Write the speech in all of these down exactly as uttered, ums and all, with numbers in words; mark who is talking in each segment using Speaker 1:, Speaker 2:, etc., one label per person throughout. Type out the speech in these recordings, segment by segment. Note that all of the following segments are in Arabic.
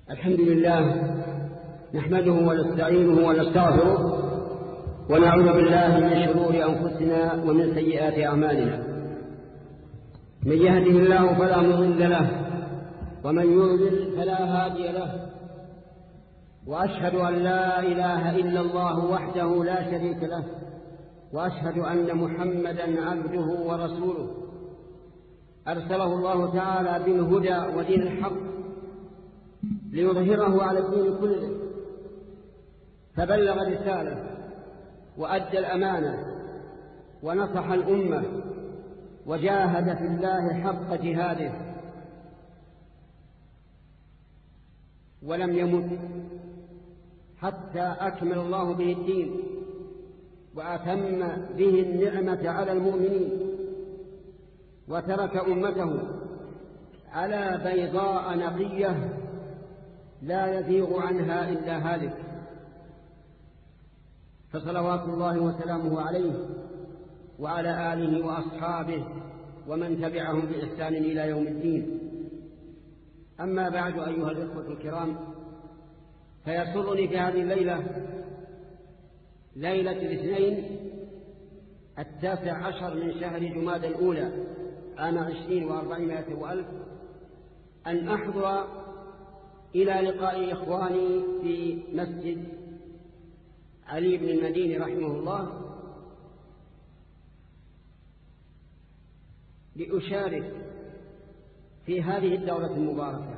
Speaker 1: الحمد لله نحمده ونستعينه ونستغفره ونعوذ بالله من شرور أنفسنا ومن سيئات أعمالنا. من يهده الله فلا مضل له ومن يضلل فلا هادي له، وأشهد أن لا إله إلا الله وحده لا شريك له، وأشهد أن محمدا عبده ورسوله أرسله الله تعالى بالهدى ودين الحق ليظهره على الدين كله، فبلغ الرسالة وأدى الأمانة ونصح الأمة وجاهد في الله حق جهاده، ولم يمت حتى أكمل الله به الدين وأتم به النعمة على المؤمنين، وترك أمته على بيضاء نقية لا يزيغ عنها إلا هالك، فصلوات الله وسلامه عليه وعلى آله وأصحابه ومن تبعهم بإحسان إلى يوم الدين. أما بعد، أيها الإخوة الكرام، فيسرني في هذه الليلة، ليلة الاثنين التاسع عشر من شهر جمادى الأولى عام عشرين وأربعمائة وألف، أن أحضر إلى لقاء إخواني في مسجد علي بن المديني رحمه الله لأشارك في هذه الدورة المباركة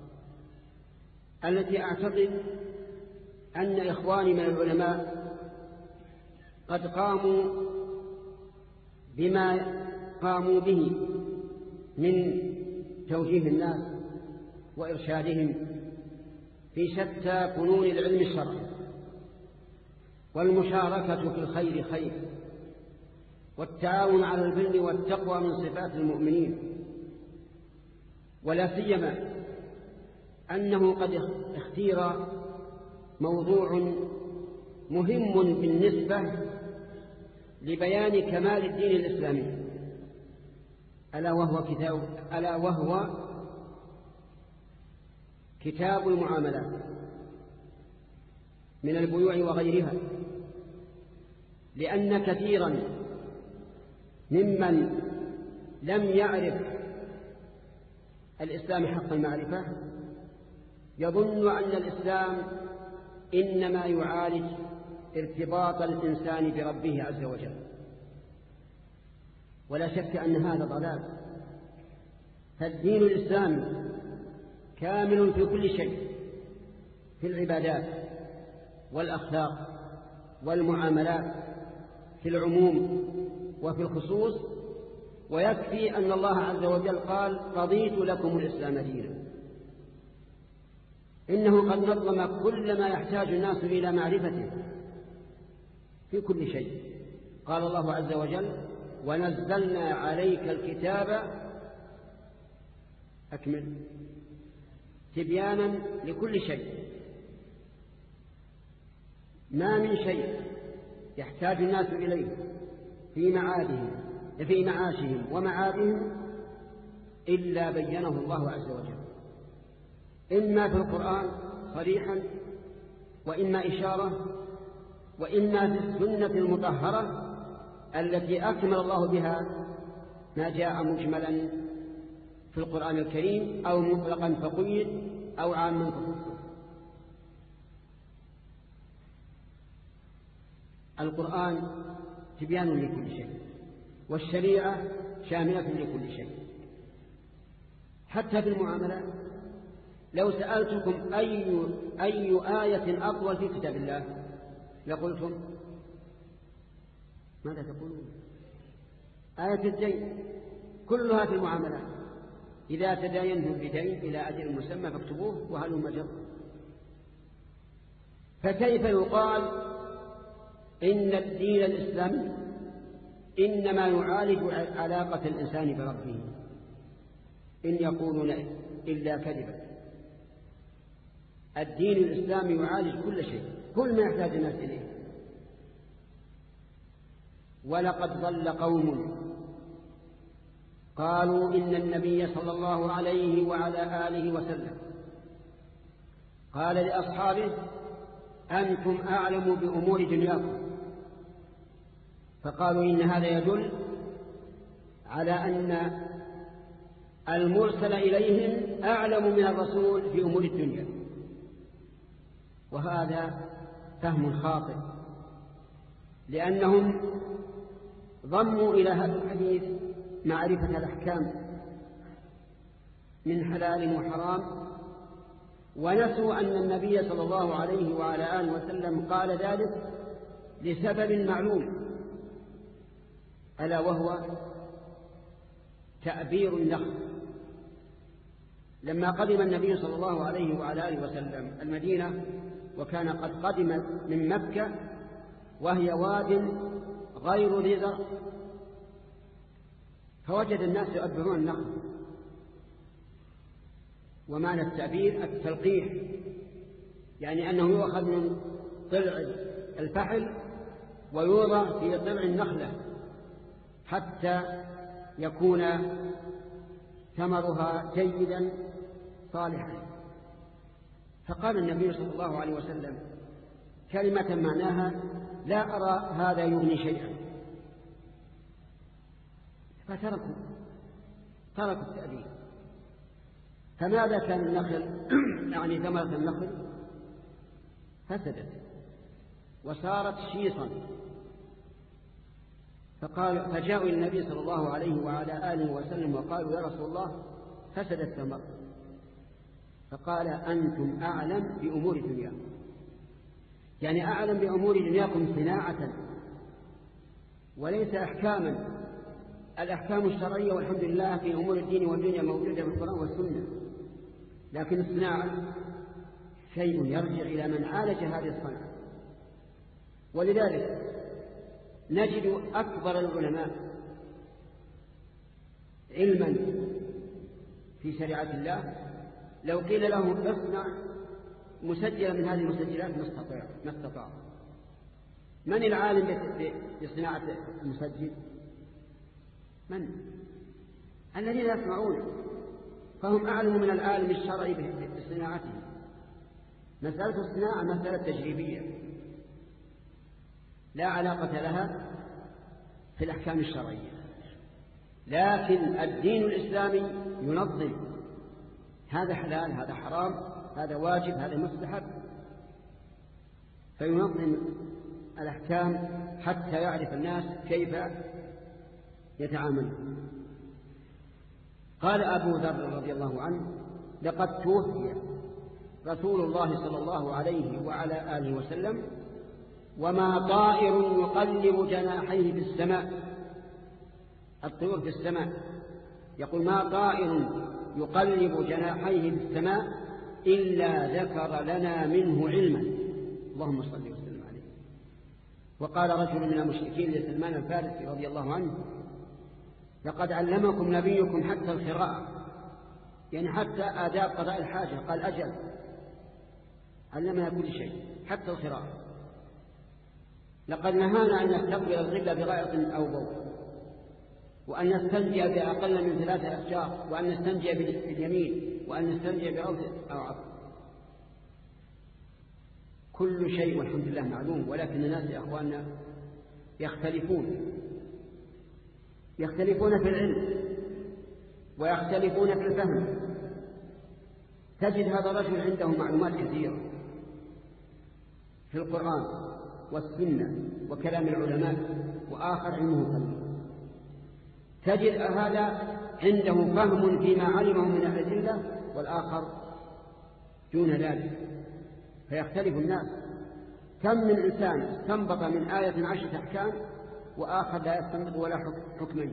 Speaker 1: التي أعتقد أن إخواني من العلماء قد قاموا بما قاموا به من توجيه الناس وإرشادهم في شتى فنون العلم الشرعي، والمشاركة في الخير خير، والتعاون على البر والتقوى من صفات المؤمنين، ولا سيما أنه قد اختير موضوع مهم بالنسبة لبيان كمال الدين الإسلامي، ألا وهو كتاب ألا وهو كتاب المعاملات من البيوع وغيرها، لأن كثيرا ممن لم يعرف الإسلام حق المعرفة يظن أن الإسلام إنما يعالج ارتباط الإنسان بربه عز وجل، ولا شك أن هذا ضلال. فالدين الإسلامي كامل في كل شيء، في العبادات والأخلاق والمعاملات، في العموم وفي الخصوص، ويكفي أن الله عز وجل قال: رضيت لكم الإسلام دينا. إنه قد نظم كل ما يحتاج الناس إلى معرفته في كل شيء. قال الله عز وجل: ونزلنا عليك الكتاب أكمل تبيانا لكل شيء. ما من شيء يحتاج الناس إليه في معادهم في معاشهم ومعادهم إلا بينه الله عز وجل، إما في القرآن صريحا، وإما إشارة، وإما في السنة المطهرة التي أكمل الله بها ما جاء مجملا في القرآن الكريم، أو مطلقا فقيد، أو عاما فخصص. القرآن تبيان لكل شيء، والشريعة شاملة لكل شيء. حتى في المعاملات، لو سألتكم أي, أي آية أطول في كتاب الله لقلتم ماذا تقولون؟ آية الدين كلها في المعاملات: إذا تداينتم بدين إلى أجل مسمى فاكتبوه وهلم جر. فكيف يقال إن الدين الإسلامي إنما يعالج علاقة الإنسان بربه؟ إن يقولون إلا كذبا. الدين الإسلامي يعالج كل شيء، كل ما يحتاج الناس إليه. ولقد ضل قوم قالوا إن النبي صلى الله عليه وعلى آله وسلم قال لأصحابه أنتم أعلم بأمور دنياكم، فقالوا إن هذا يدل على أن المرسل إليهم أعلم من الرسول في أمور الدنيا، وهذا فهم خاطئ، لأنهم ضموا إلى هذا الحديث معرفة الأحكام من حلال وحرام، ونسوا أن النبي صلى الله عليه وعلى آله وسلم قال ذلك لسبب معلوم، ألا وهو تأبير النخل. لما قدم النبي صلى الله عليه وعلى آله وسلم المدينة، وكان قد قدم من مكة وهي واد غير ذي زرع، فوجد الناس يؤبرون النخل. ومعنى التأبير التلقيح، يعني أنه يؤخذ من طلع الفحل ويوضع في طلع النخلة حتى يكون ثمرها جيدا صالحا. فقال النبي صلى الله عليه وسلم كلمة معناها لا أرى هذا يغني شيئا، فتركوا تركوا التأبير. فماذا كان النخل يعني ثمرة النخل فسدت وصارت شيصا، فقال فجاءوا النبي صلى الله عليه وعلى آله وسلم وقالوا يا رسول الله فسد الثمر، فقال أنتم أعلم بأمور دنياكم، يعني أعلم بأمور دنياكم صناعة وليس أحكاما. الأحكام الشرعية والحمد لله في أمور الدين والدنيا موجودة في القرآن والسنة، لكن الصناعة شيء يرجع إلى من عالج هذه الصنعة. ولذلك نجد أكبر العلماء علما في شريعة الله لو قيل له اصنع مسجلا من هذه المسجلات ما استطاع ما استطاع. من العالم بصناعة المسجل؟ من؟ الذين يسمعون، فهم أعلم من العالم الشرعي بصناعته. مسألة الصناعة مسألة تجريبية لا علاقة لها في الأحكام الشرعية، لكن الدين الإسلامي ينظم هذا حلال هذا حرام هذا واجب هذا مستحب، فينظم الأحكام حتى يعرف الناس كيف يتعاملون. قال أبو ذر رضي الله عنه لقد توفي رسول الله صلى الله عليه وعلى آله وسلم وما طائر يقلب جناحيه في السماء. الطيور في السماء، يقول ما طائر يقلب جناحيه في السماء إلا ذكر لنا منه علما، اللهم صل وسلم عليه. وقال رجل من المشركين لسلمان الفارسي رضي الله عنه لقد علمكم نبيكم حتى القراءة، يعني حتى آداب قضاء الحاجة. قال أجل، علمنا كل شيء حتى القراءة. لقد نهانا أن نستقبل القبلة بغائط أو بول، وأن نستنجي بأقل من ثلاثة أحجار، وأن نستنجي باليمين، وأن نستنجي بروث أو عصر. كل شيء والحمد لله معلوم، ولكن الناس يا أخواننا يختلفون يختلفون في العلم ويختلفون في الفهم. تجد هذا الرجل عنده معلومات كثيرة في القرآن والسنة وكلام العلماء، وآخر علمه قليل. تجد هذا عنده فهم فيما علمه من الأدلة والآخر دون ذلك، فيختلف الناس. كم من إنسان استنبط من آية عشرة أحكام وآخر لا يستنبط ولا حكمين.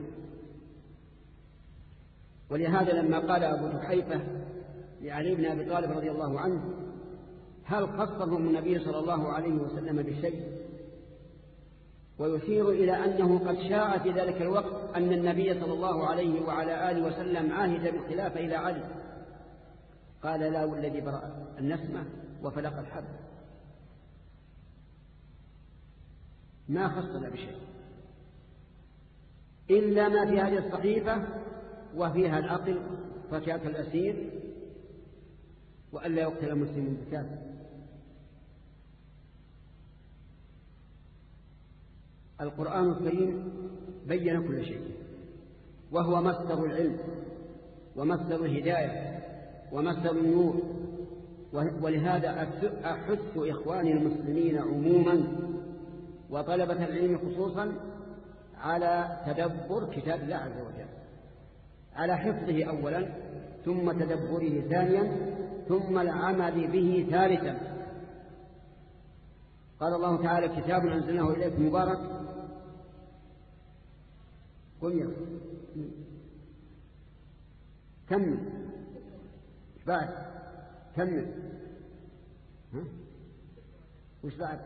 Speaker 1: ولهذا لما قال أبو جحيفة لعلي بن أبي طالب رضي الله عنه هل قصهم النبي صلى الله عليه وسلم بشيء، ويشير إلى أنه قد شاع في ذلك الوقت أن النبي صلى الله عليه وعلى آله وسلم عاهد بالخلافة إلى علي، قال لا والذي برأ النسمة وفلق الحب، ما خصنا بشيء إلا ما في هذه الصحيفة وفيها العقل فكاك الأسير وألا يقتل مسلم بكافر. القرآن الكريم بين كل شيء، وهو مصدر العلم ومصدر الهداية ومصدر النور. ولهذا أحث إخواني المسلمين عموما وطلبة العلم خصوصا على تدبر كتاب الله عز وجل، على حفظه أولا، ثم تدبره ثانيا، ثم العمل به ثالثا. قال الله تعالى: كتاب أنزلناه إليك مبارك. قل يا كمل بعد كمل ها وش بعد؟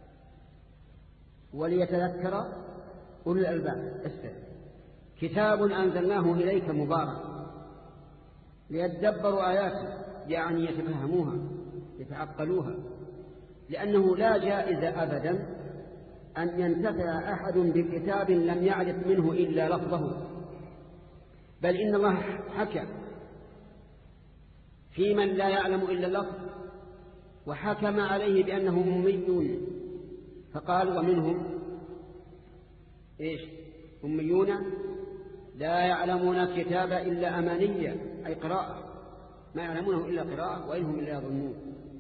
Speaker 1: وليتذكر أولي الألباب. استمع: كتاب أنزلناه إليك مبارك ليدبروا آياته، يعني يتفهموها يتعقلوها، لأنه لا جائزة أبدا أن ينتفع أحد بكتاب لم يعرف منه إلا لفظه، بل إن الله حكى في من لا يعلم إلا اللفظ، وحكم عليه بأنهم أميون، فقال: ومنهم إيش؟ أميون لا يعلمون الكتاب إلا أمانية، أي قراءة، ما يعلمونه إلا قراءة وإنهم إلا يظنون.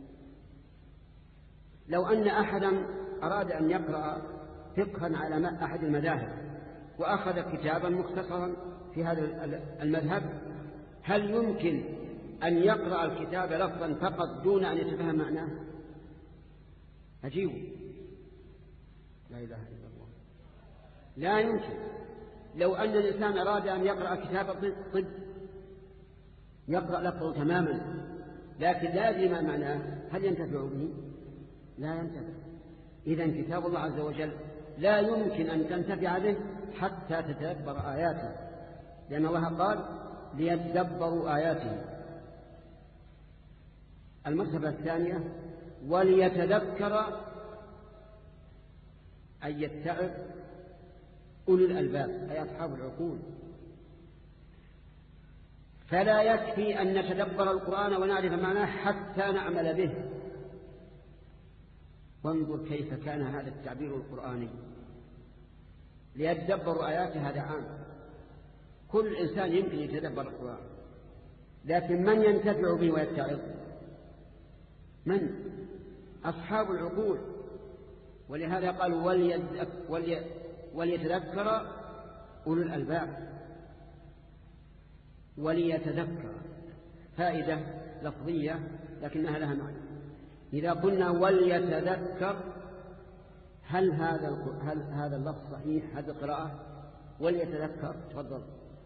Speaker 1: لو أن أحدا أراد أن يقرأ فقها على أحد المذاهب وأخذ كتابا مختصرا في هذا المذهب، هل يمكن أن يقرأ الكتاب لفظا فقط دون أن يتفهم معناه؟ أجيبوا: لا إله إلا الله. لا يمكن. لو أن الإنسان أراد أن يقرأ كتاب الطب يقرأ لفظه تماما، لكن لا يدري ما معناه، هل ينتفع به؟ لا ينتفع. إذن كتاب الله عز وجل لا يمكن أن تنتفع به حتى تتدبر آياته، لأن الله قال: ليتدبروا آياته. المرتبة الثانية: وليتذكر، أي يتعظ أولي الألباب، أي أصحاب العقول. فلا يكفي أن نتدبر القرآن ونعرف معناه حتى نعمل به. وانظر كيف كان هذا التعبير القرآني: ليتدبروا آياته. هذا عام، كل إنسان يمكن يتدبر القرآن، لكن من ينتفع به ويتعظ؟ من؟ أصحاب العقول. ولهذا قالوا: ولي... وليتذكر أولو الألباب. وليتذكر فائدة لفظية لكنها لها معنى. إذا قلنا وليتذكر، هل هذا هل هذا اللفظ صحيح؟ هذه القراءة وليتذكر. تفضل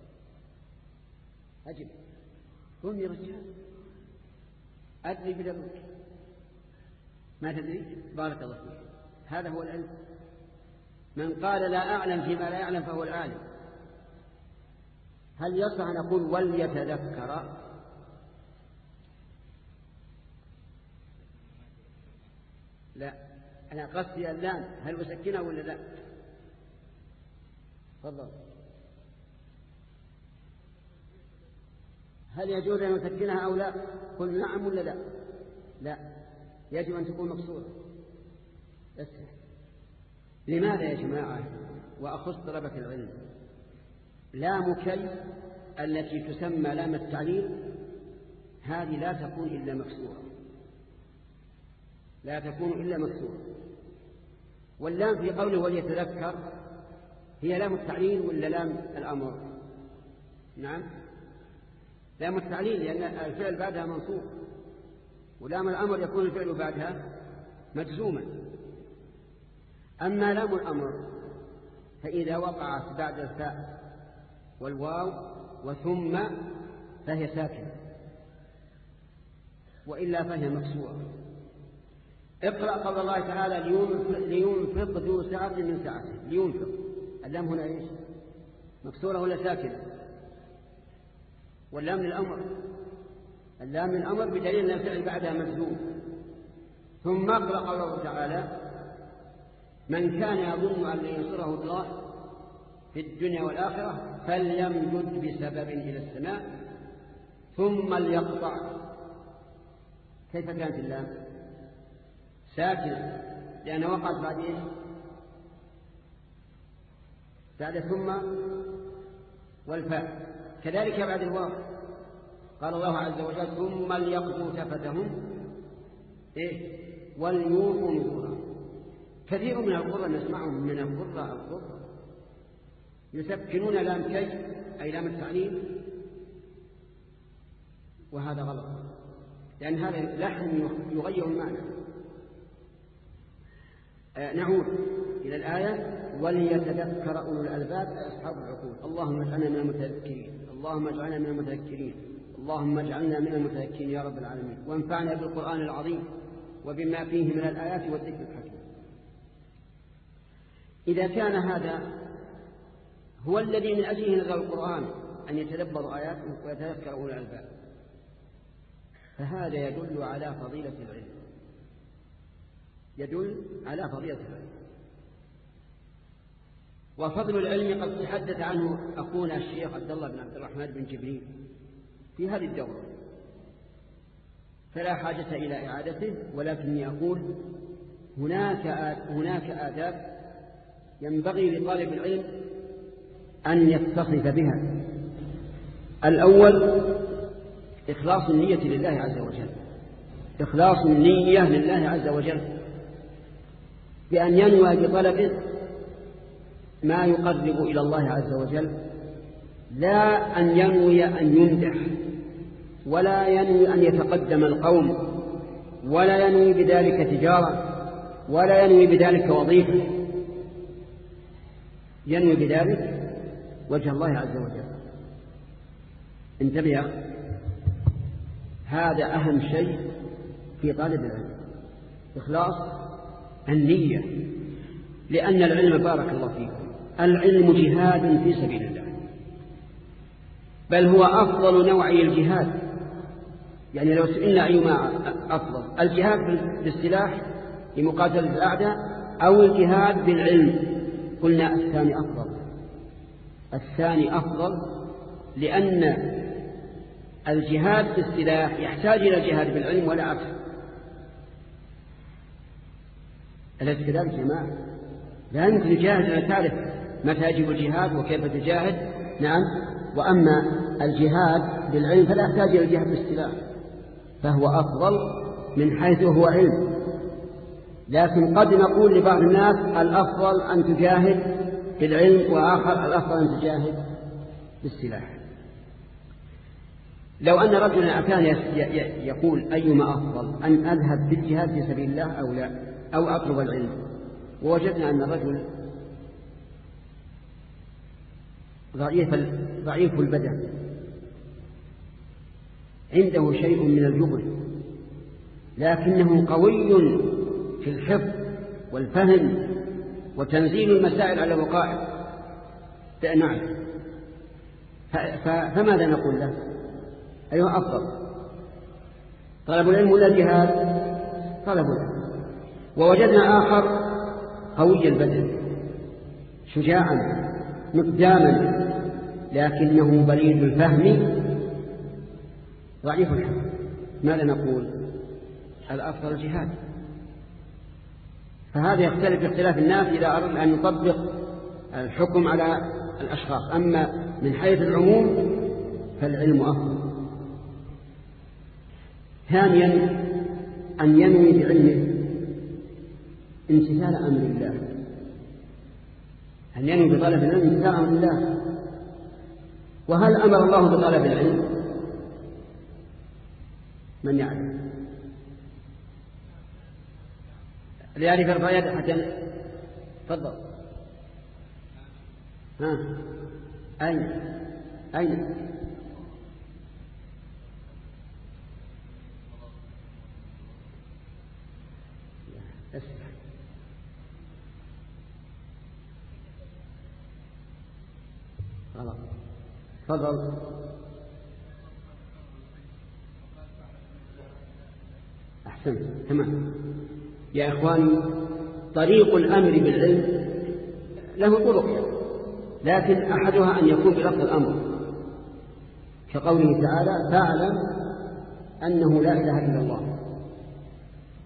Speaker 1: أجب. قم يا رجال، أدري بدلوك ما تدري. بارك الله فيك. هذا هو العلم. من قال لا أعلم فيما لا يعلم فهو العالم. هل يصح أن نقول وليتذكر؟ لا، أنا قصدي اللام، هل أسكنها ولا لا؟ تفضل. هل يجوز أن نسكنها أو لا؟ قل نعم ولا لا؟ لا، يجب أن تكون مقصورة. اسمع، لماذا يا جماعة وأخص طلبة العلم؟ لام كي التي تسمى لام التعليل هذه لا تكون إلا مكسورة، لا تكون إلا مكسورة. واللام في قوله وليتذكر هي لام التعليل ولا لام الأمر؟ نعم، لام التعليل، لأن الفعل بعدها منصوب، ولام الأمر يكون الفعل بعدها مجزوما. أما لام الأمر فإذا وقعت بعد الفاء والواو وثم فهي ساكنة، وإلا فهي مكسورة. اقرأ قول الله تعالى: لينفق ذو سعة من سعته. لينفق، اللام هنا ايش؟ مكسورة ولا ساكنة؟ واللام للأمر، اللام للأمر بدليل أن الفعل بعدها مجزوم. ثم اقرأ قوله تعالى: من كان يظن أن ينصره الله في الدنيا والآخرة فليمدد بسبب إلى السماء ثم ليقطع كيف كانت اللام ساكنة لأنها وقعت بعد إيش؟ بعد ثم والفاء، كذلك بعد الواو. قال الله عز وجل ثم ليقضوا تفتهم إيه؟ وليوفوا نذورهم. كثير من القرى نسمعهم من القرى القرى يسكنون لام كي أي لام التعليم، وهذا غلط لأن هذا لحن يغير المعنى. آه نعود إلى الآية وليتذكر أولو الألباب أصحاب العقول. اللهم اجعلنا من المتذكرين، اللهم اجعلنا من المتذكرين، اللهم اجعلنا من المتذكرين يا رب العالمين، وانفعنا بالقرآن العظيم وبما فيه من الآيات والذكر الحكيم. إذا كان هذا هو الذي من أجله نزل القرآن أن يتدبر آياته ويتذكر أولو الألباب، فهذا يدل على فضيلة العلم، يدل على فضيلة العلم. وفضل العلم قد تحدث عنه أخونا الشيخ عبد الله بن عبد الرحمن بن جبريل في هذه الدورة، فلا حاجة إلى إعادته، ولكني أقول هناك هناك آداب ينبغي لطالب العلم أن يتصف بها. الأول إخلاص النية لله عز وجل، إخلاص النية لله عز وجل بأن ينوى بطلبه ما يقرب إلى الله عز وجل، لا أن ينوي أن يمدح، ولا ينوي أن يتقدم القوم، ولا ينوي بذلك تجارة، ولا ينوي بذلك وظيفة، ينوي بذلك وجه الله عز وجل. انتبه، هذا أهم شيء في طالب العلم، إخلاص النية، لأن العلم بارك الله فيكم العلم جهاد في سبيل الله، بل هو أفضل نوعي الجهاد. يعني لو سئلنا أيما أفضل، الجهاد بالسلاح لمقاتلة الأعداء أو الجهاد بالعلم، قلنا الثاني أفضل. الثاني أفضل لأن الجهاد بالسلاح يحتاج إلى الجهاد بالعلم ولا عكس. أليس كذلك يا جماعة؟ لا يمكن تجاهد أن تعرف متى يجب الجهاد وكيف تجاهد، نعم. وأما الجهاد بالعلم فلا يحتاج إلى الجهاد بالسلاح، فهو أفضل من حيث هو علم. لكن قد نقول لبعض الناس الأفضل أن تجاهد بالعلم، وآخر الأفضل أن تجاهد بالسلاح. لو أن رجلا أتاني يقول أيما أفضل، أن أذهب بالجهاد في سبيل الله أو لا، أو أطلب العلم، ووجدنا أن الرجل ضعيف ضعيف البدن، عنده شيء من الجبن، لكنه قوي في الحفظ والفهم وتنزيل المسائل على وقائع، نعم. فماذا نقول له؟ أيها أفضل، طلب العلم ولا جهاد؟ طلب العلم. ووجدنا آخر قوي البدن شجاعا مقداما، لكنه بليد الفهم ضعيف الحفظ. ماذا نقول؟ الأفضل الجهاد. فهذا يختلف باختلاف الناس إذا أردنا أن نطبق الحكم على الأشخاص. أما من حيث العموم فالعلم أفضل. ثانيا أن ينوي بعلمه امتثال أمر الله، أن ينوي بطلب العلم امتثال أمر الله. وهل أمر الله بطلب العلم؟ من يعلم؟ ليعرف يرفع يده حتى تفضل. ها أين أين غلط. تفضل. أحسنت، تمام. يا إخواني، طريق الأمر بالعلم له طرق، لكن أحدها أن يكون بلفظ الأمر، كقوله تعالى: فاعلم أنه لا إله إلا الله.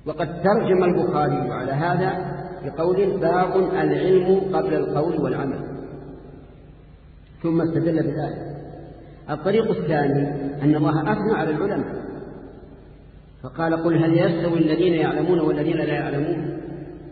Speaker 1: وقد ترجم البخاري على هذا بقول باب العلم قبل القول والعمل، ثم استدل بذلك. الطريق الثاني أن الله أثنى على العلماء فقال قل هل يستوي الذين يعلمون والذين لا يعلمون.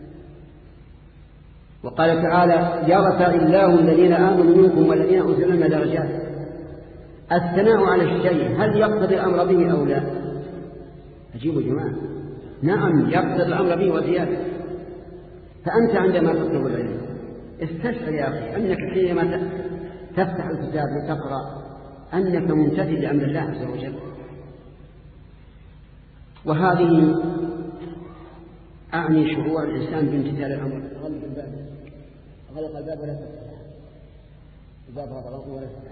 Speaker 1: وقال تعالى يرفع الله الذين آمنوا منكم والذين أوتوا العلم درجات. الثناء على الشيء هل يقتضي الأمر به أو لا؟ أجيبوا جماعة، نعم يقتضي الأمر به وزيادة. فأنت عندما تطلب العلم استشعر يا أخي أنك حينما تفتح الكتاب وتقرأ أنك ممتثل لأمر الله عز وجل. وهذه أعني شعور الإنسان بامتثال الأمر. غلق الباب غلق الباب ولا تفتح الباب غلق ولا تفتح.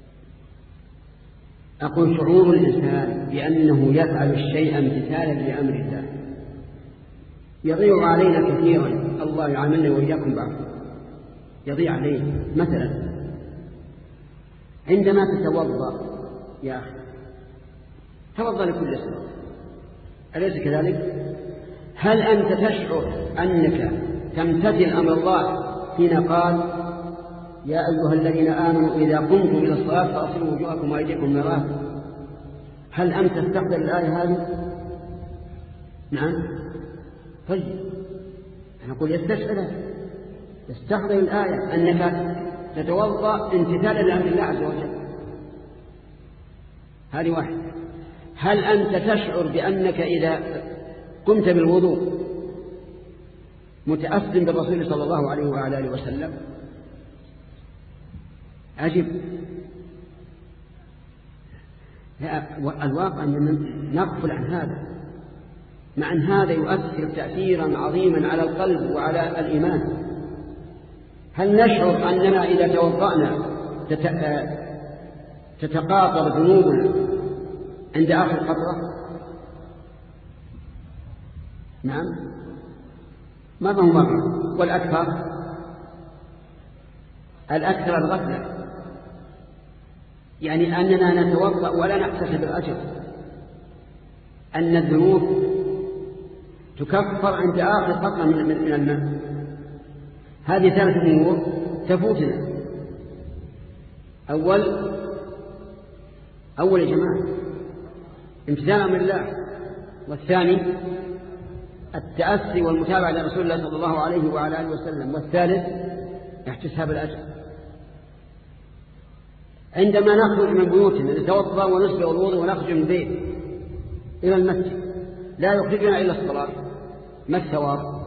Speaker 1: أقول شعور الإنسان بأنه يفعل الشيء امتثالا لأمر الله يضيع علينا كثيرا. الله يعاملنا وإياكم بعض يضيع علينا. مثلا عندما تتوضأ يا أخي توضأ لكل صلاة، أليس كذلك؟ هل أنت تشعر أنك تمتثل أمر الله حين قال يا أيها الذين آمنوا إذا قمتم إلى الصلاة فأصلوا وجوهكم وأيديكم مراه؟ هل أنت تستقبل الآية هذه؟ نعم. طيب نقول يستشعر يستحضر الآية أنك تتوضأ امتثالا لأمر الله عز وجل. هذه واحد. هل أنت تشعر بأنك إذا قمت بالوضوء متأثم بالرسول صلى الله عليه وعلى آله وسلم؟ عجب. الواقع أننا نغفل عن هذا، مع أن هذا يؤثر تأثيرا عظيما على القلب وعلى الإيمان. هل نشعر أننا إذا توضأنا تتقاطر ذنوبنا عند آخر قطرة؟ نعم مرة مرة. والأكثر الأكثر الغفلة، يعني أننا نتوضأ ولا نحتسب الأجر، أن الذنوب تكفر عند آخر قطرة من الماء. هذه ثلاث أمور تفوتنا. أول أول يا جماعة امتثال أمر الله، والثاني التأسي والمتابعة لرسول الله صلى الله عليه وعلى آله وسلم، والثالث احتساب الأجر. عندما نخرج من بيوتنا نتوضأ ونسبغ الوضوء ونخرج من البيت إلى المسجد لا يخرجنا إلا الصلاة، ما الثواب؟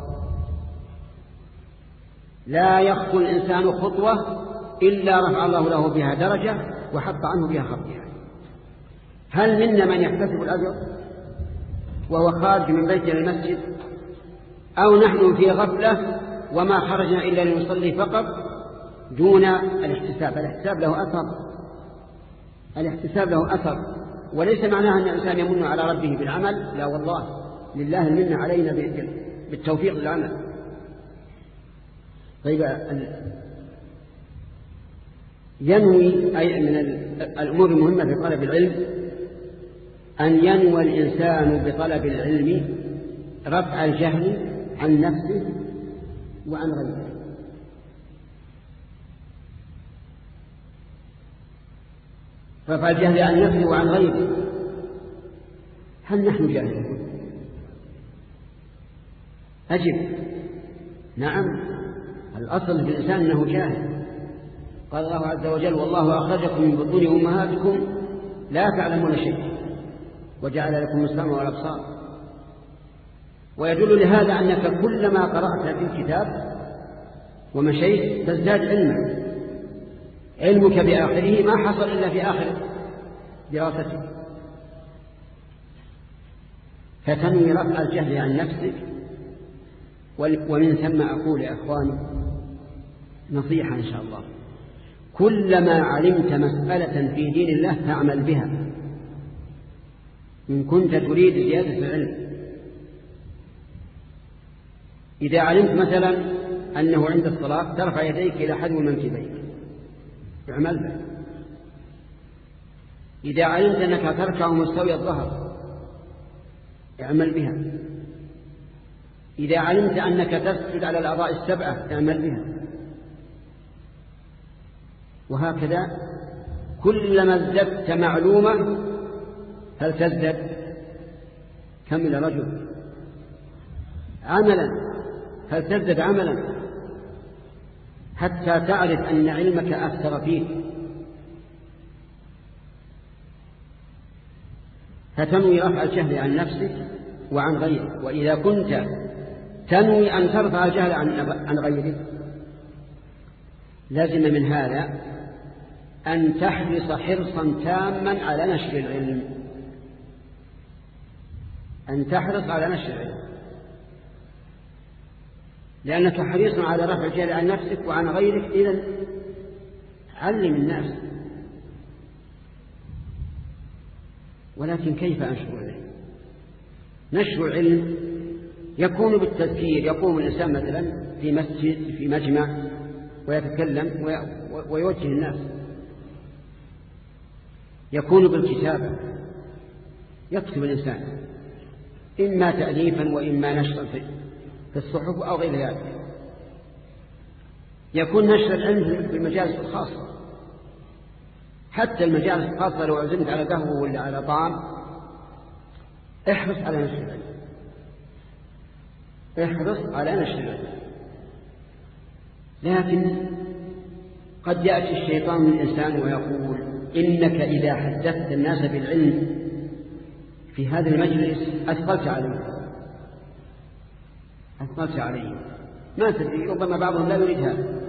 Speaker 1: لا يخطو الإنسان خطوة إلا رفع الله له بها درجة وحط عنه بها خطيئة. هل منا من يحتسب الأجر وهو خارج من بيته إلى المسجد، أو نحن في غفلة وما خرجنا إلا لنصلي فقط دون الاحتساب؟ الاحتساب له أثر، الاحتساب له أثر، وليس معناها أن الإنسان يمن على ربه بالعمل، لا والله، لله المنة علينا بالتوفيق للعمل. طيب ينوي أي من الأمور المهمة في طلب العلم أن ينوى الإنسان بطلب العلم رفع الجهل عن نفسه وعن غيره. رفع الجهل عن نفسه وعن غيره. هل نحن جاهلون؟ أجب نعم. الأصل في الإنسان أنه جاهل. قال الله عز وجل والله أخرجكم من بطون أمهاتكم لا تعلمون شيء وجعل لكم السمع والأبصار. ويدل لهذا أنك كلما قرأت في الكتاب ومشيت تزداد علما. علمك بآخره ما حصل إلا في آخر دراستك. فتنوي رفع الجهل عن نفسك. ومن ثم أقول يا أخواني نصيحة إن شاء الله، كلما علمت مسألة في دين الله فاعمل بها إن كنت تريد زيادة العلم. إذا علمت مثلا أنه عند الصلاة ترفع يديك إلى حذو منكبيك اعمل بها. إذا علمت أنك تركع مستوي الظهر اعمل بها. إذا علمت أنك تسجد على الأعضاء السبعة اعمل بها. وهكذا كلما ازددت معلومة هل تزدد كمل رجل عملا هل تزدد عملا حتى تعرف أن علمك أثر فيك، فتنوي رفع الجهل عن نفسك وعن غيرك. وإذا كنت تنوي أن ترفع الجهل عن غيرك لازم من هذا أن تحرص حرصا تاما على نشر العلم، أن تحرص على نشر العلم، لأنك حريص على رفع الجهل عن نفسك وعن غيرك. إذن علم الناس. ولكن كيف أنشر العلم؟ نشر العلم يكون بالتذكير. يقوم الإنسان مثلا في مسجد في مجمع ويتكلم ويوجه الناس. يكون بالكتابة، يكتب الإنسان إما تأليفا وإما نشرا في الصحف أو غير ذلك. يكون نشر العلم في المجالس الخاصة، حتى المجالس الخاصة لو عزمت على قهوة ولا على طعام احرص على نشر العلم، احرص على نشر العلم. لكن قد يأتي الشيطان من الإنسان ويقول إنك إذا حدثت الناس بالعلم في هذا المجلس أثقلت عليهم أثقلت عليهم ما تدري، ربما بعضهم لا يريد هذا.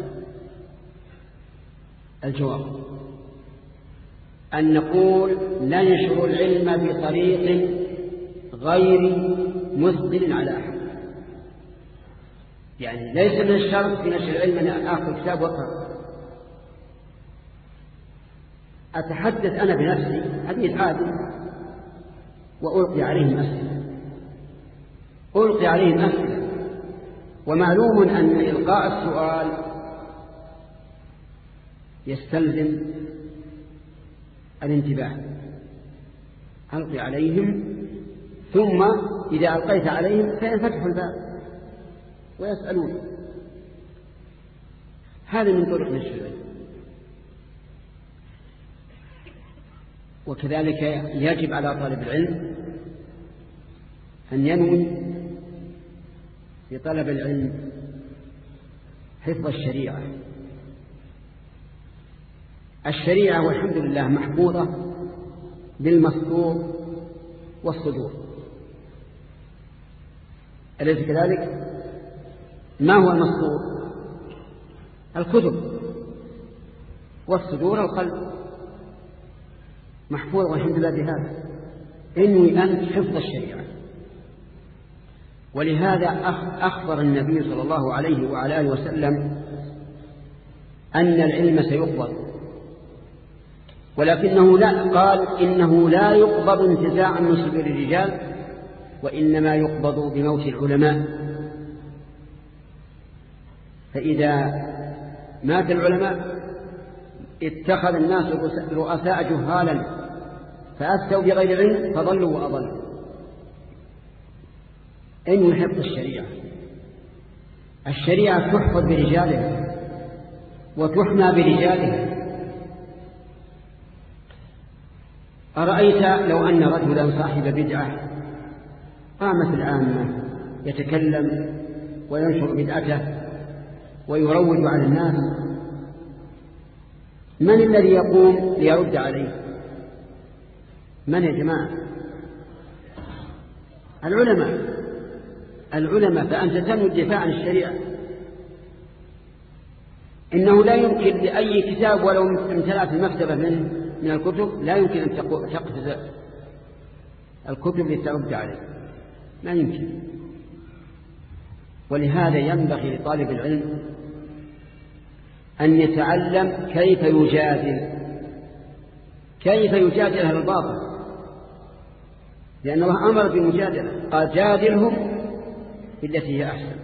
Speaker 1: الجواب أن نقول ننشر العلم بطريق غير مثقل على أحد. يعني ليس من الشرط في نشر العلم أن آخذ كتاب وأقرأ. أتحدث أنا بنفسي حديث عادي وألقي عليهم أسئلة ألقي عليهم أسئلة ومعلوم أن إلقاء السؤال يستلزم الانتباه. ألقي عليهم ثم إذا ألقيت عليهم فينفتح الباب ويسألون. هذا من طرق نشر العلم. وكذلك يجب على طالب العلم أن ينوي في طلب العلم حفظ الشريعة. الشريعة والحمد لله محفوظة بالمسطور والصدور، أليس كذلك؟ ما هو المسطور؟ الكتب، والصدور القلب، محفوظ والحمد لله بهذا. انوي أنت حفظ الشريعة. ولهذا أخبر النبي صلى الله عليه وعلى آله وسلم أن العلم سيقبض، ولكنه لا قال إنه لا يقبض انتزاعا من صدور الرجال، وإنما يقبض بموت العلماء. فإذا مات العلماء اتخذ الناس رؤساء جهالا فأفتوا بغير علم فضلوا وأضلوا. إن حفظ الشريعة، الشريعة تحفظ برجالها وتحمى برجالها. أرأيت لو أن رجلا صاحب بدعة قامت العامة يتكلم وينشر بدعته ويروج على الناس، من الذي يقوم ليرد عليه؟ من يا جماعة؟ العلماء. العلماء. فأنت تنوي الدفاع عن الشريعة. إنه لا يمكن لأي كتاب ولو امتلأت المكتبة من من الكتب لا يمكن أن تقفز الكتب لترد عليه، ما يمكن. ولهذا ينبغي لطالب العلم أن يتعلم كيف يجادل كيف يجادل أهل الباطل، لأن الله أمر بالمجادلة، قال جادلهم بالتي هي أحسن.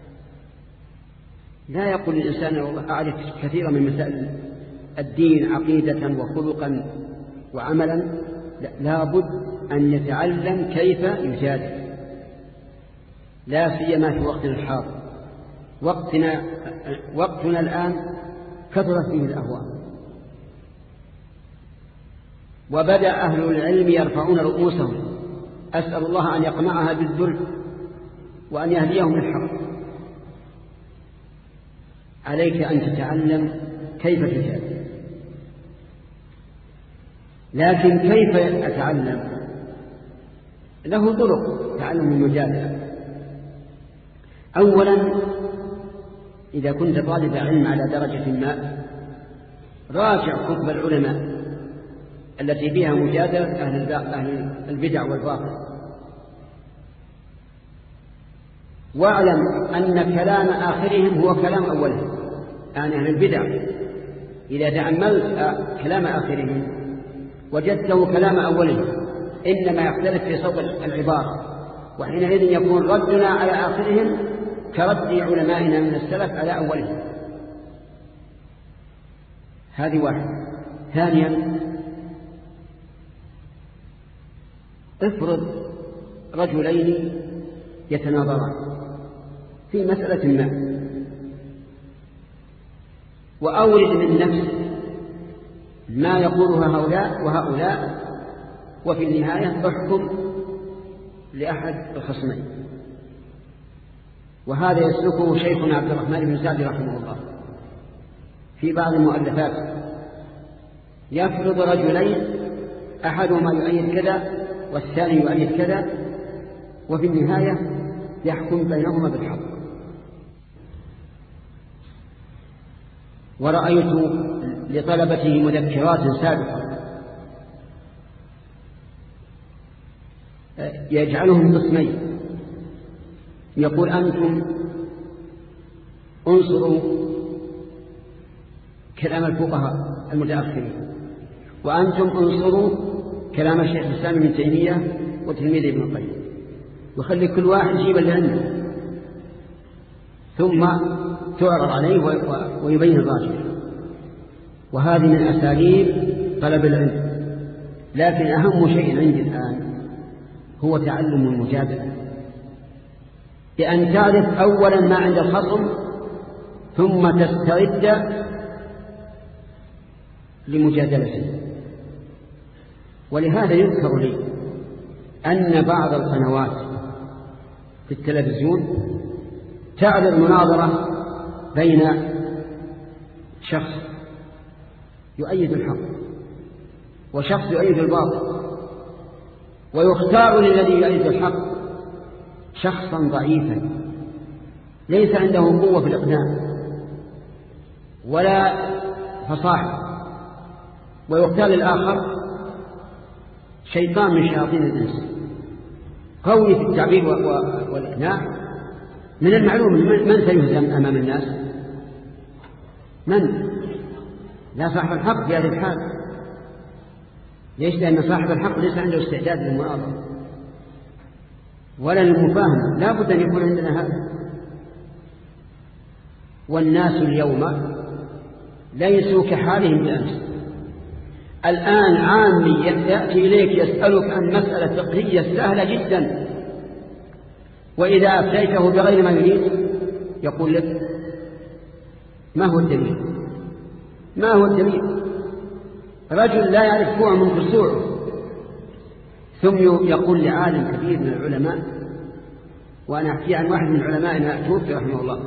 Speaker 1: لا يقول الإنسان والله أعرف كثيرا من مسائل الدين عقيدة وخلقا وعملا، لا بد أن يتعلم كيف يجادل. لا سيما في وقتنا الحاضر. وقتنا وقتنا الآن كثرت فيه الأهواء، وبدأ أهل العلم يرفعون رؤوسهم. أسأل الله أن يقمعها بالذل وأن يهديهم للحق. عليك أن تتعلم كيف تجادل، لكن كيف أتعلم؟ له طرق تعلم المجادلة. أولا، إذا كنت طالب علم على درجة ما، راجع كتب العلماء التي فيها مجادلة أهل البدع والباطل، واعلم أن كلام آخرهم هو كلام أولهم، يعني أهل البدع إذا تأملت كلام آخرهم وجدته كلام أولهم، إنما يختلف في صوت العبارة، وحينئذ يكون ردنا على آخرهم كرد علمائنا من السلف على أولهم. هذه واحد. ثانيا، افرض رجلين يتناظران في مسألة ما، وأورد من نفسه ما يقولها هؤلاء وهؤلاء، وفي النهاية احكم لأحد الخصمين. وهذا يسلكه شيخنا عبد الرحمن بن سعدي رحمه الله في بعض المؤلفات. يفرض رجلين أحدهما يؤيد كذا والثاني يؤيد كذا، وفي النهاية يحكم بينهما بالحق. ورأيت لطلبته مذكرات سابقة يجعلهم قسمين، يقول أنتم انصروا كلام الفقهاء المتأخرين، وأنتم انصروا كلام الشيخ الإسلام ابن تيمية وتلميذه ابن القيم، وخلي كل واحد يجيب اللي عنده، ثم تعرض عليه ويبين الراجح. وهذه من أساليب طلب العلم. لكن أهم شيء عندي الآن هو تعلم المجادلة، بأن تعرف أولا ما عند الخصم ثم تستعد لمجادلته. ولهذا يذكر لي أن بعض القنوات في التلفزيون تعرض مناظرة بين شخص يؤيد الحق وشخص يؤيد الباطل، ويختار للذي يؤيد الحق شخصا ضعيفا ليس عنده قوة في الإقناع ولا فصاحة، ويختار للآخر شيطان من شياطين الإنس قوي في التعبير والإقناع. من المعلوم من سيهزم أمام الناس؟ من؟ لا صاحب الحق في هذه الحال. ليش؟ لأن صاحب الحق ليس عنده استعداد للمناظرة ولا للمفاهمة. لا بد أن يكون عندنا هذا. والناس اليوم ليسوا كحالهم بالأمس. الآن عامي يأتي إليك يسألك عن مسألة فقهية سهلة جدا، وإذا أفتيته بغير ما يريد يقول لك ما هو الدليل؟ ما هو الدليل؟ رجل لا يعرف كوع من كسوعه ثم يقول لعالم كبير من العلماء، وأنا أحكي عن واحد من علمائنا توفي رحمه الله،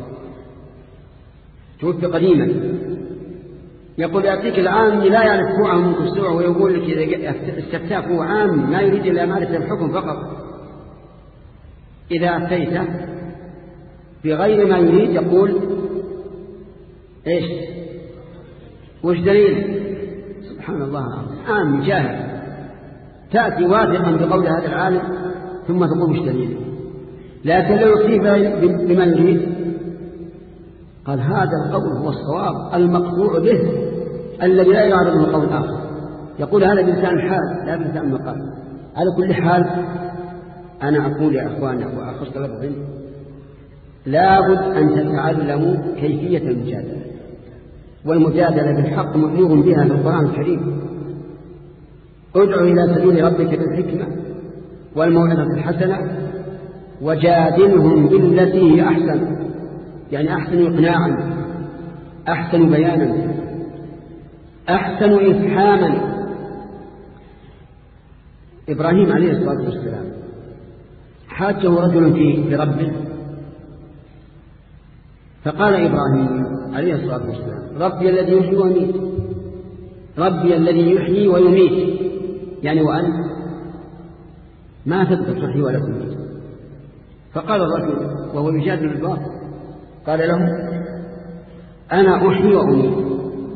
Speaker 1: توفي قديما، يقول يأتيك العامي لا يعرف كوعه من كسوعه ويقول لك إذا استفتاك هو عامي ما يريد إلا معرفة الحكم فقط. إذا أتيته بغير ما يريد يقول إيش؟ وش دليل؟ سبحان الله العظيم، عام جاهل. تأتي واثقا بقول هذا العالم ثم تقول وش دليل؟ لكن لو يصيب بما يريد قال هذا القول هو الصواب المقطوع به الذي لا يعرض من قول آخر. يقول هذا بلسان الحال لا بلسان المقال. على كل حال أنا أقول يا أخواننا وأخص طلب العلم لابد أن تتعلموا كيفية المجادلة، والمجادلة بالحق مأمور بها في القرآن الكريم. ادعو إلى سبيل ربك بالحكمة والموعظة الحسنة وجادلهم بالتي هي أحسن، يعني أحسن إقناعا، أحسن بيانا، أحسن إفهاما. إبراهيم عليه الصلاة والسلام حاجه رجل في ربه، فقال إبراهيم عليه الصلاة والسلام: ربي الذي يحيي ويميت، ربي الذي يحيي ويميت، يعني وأنت ما تقدر تحيي ولا تميت. فقال الرجل وهو يجادل الباطل، قال له: أنا أحيي وأميت.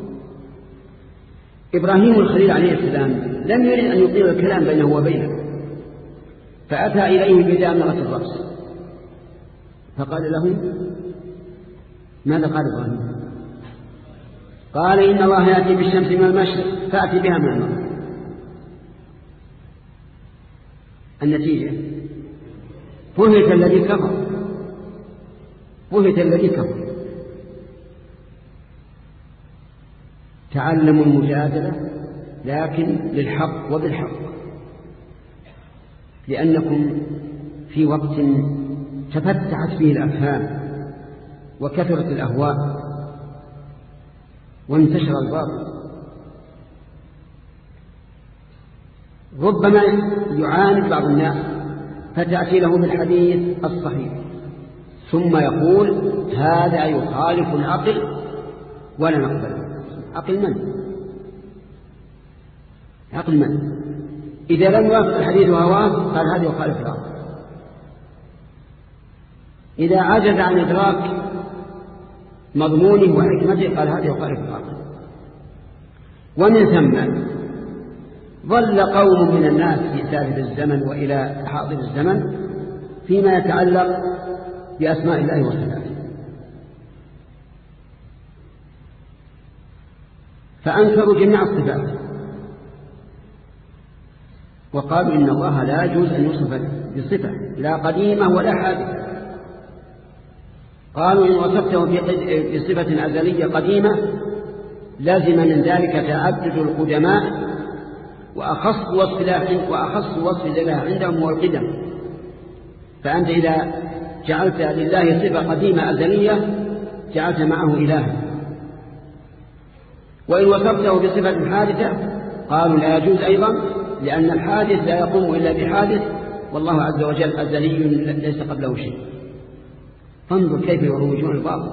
Speaker 1: إبراهيم الخليل عليه السلام لم يرد أن يطيل الكلام بينه وبينه، فأتى إليه بدامغة الرأس فقال له: ماذا قال إبراهيم؟ قال: إن الله يأتي بالشمس من المشرق فأتي بها من المغرب. النتيجة: فهت الذي كفر، فهت الذي كفر. تعلموا المجادلة لكن للحق وبالحق، لأنكم في وقت تفتحت فيه الأفهام وكثرت الأهواء وانتشر الباطل. ربما يعاند بعض الناس فتأتي له بالحديث الصحيح ثم يقول: هذا يخالف العقل ولا نقبله. عقل من؟ عقل من؟ إذا لم يوافق الحديث هواه قال: هذا يخالف العقل. إذا عجز عن إدراك مضمونه وحكمته قال: هذا يخالف العقل. ومن ثم ظل قوم من الناس في سابق الزمن وإلى حاضر الزمن فيما يتعلق بأسماء الله وصفاته، فأنكروا جميع الصفات وقالوا إن الله لا يجوز أن يوصف بصفة لا قديمة ولا حادثة. قالوا إن وصفته بصفة أزلية قديمة لازم من ذلك تعدد القدماء، وأخص وصف له وأخص وصف له عندهم هو القدم. فأنت إذا جعلت لله صفة قديمة أزلية جعلت معه إلها. وإن وصفته بصفة حادثة قالوا لا يجوز أيضا، لأن الحادث لا يقوم إلا بحادث، والله عز وجل أزلي ليس قبله شيء. فانظر كيف يروجون الباطل.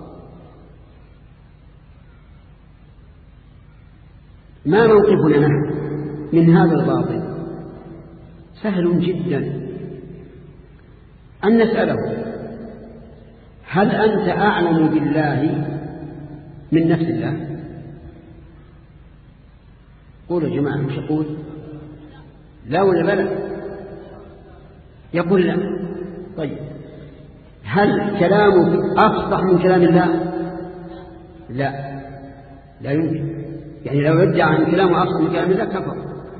Speaker 1: ما موقفنا نحن من هذا الباطل؟ سهل جدا أن نسأله: هل أنت أعلم بالله من نفس الله؟ قولوا يا جماعة، مش يقول لا ولا بلى؟ يقول لا. طيب هل كلامه أفصح من كلام الله؟ لا، لا يمكن. يعني لو ادعى عن كلامه أفصح من كلام الله كفر.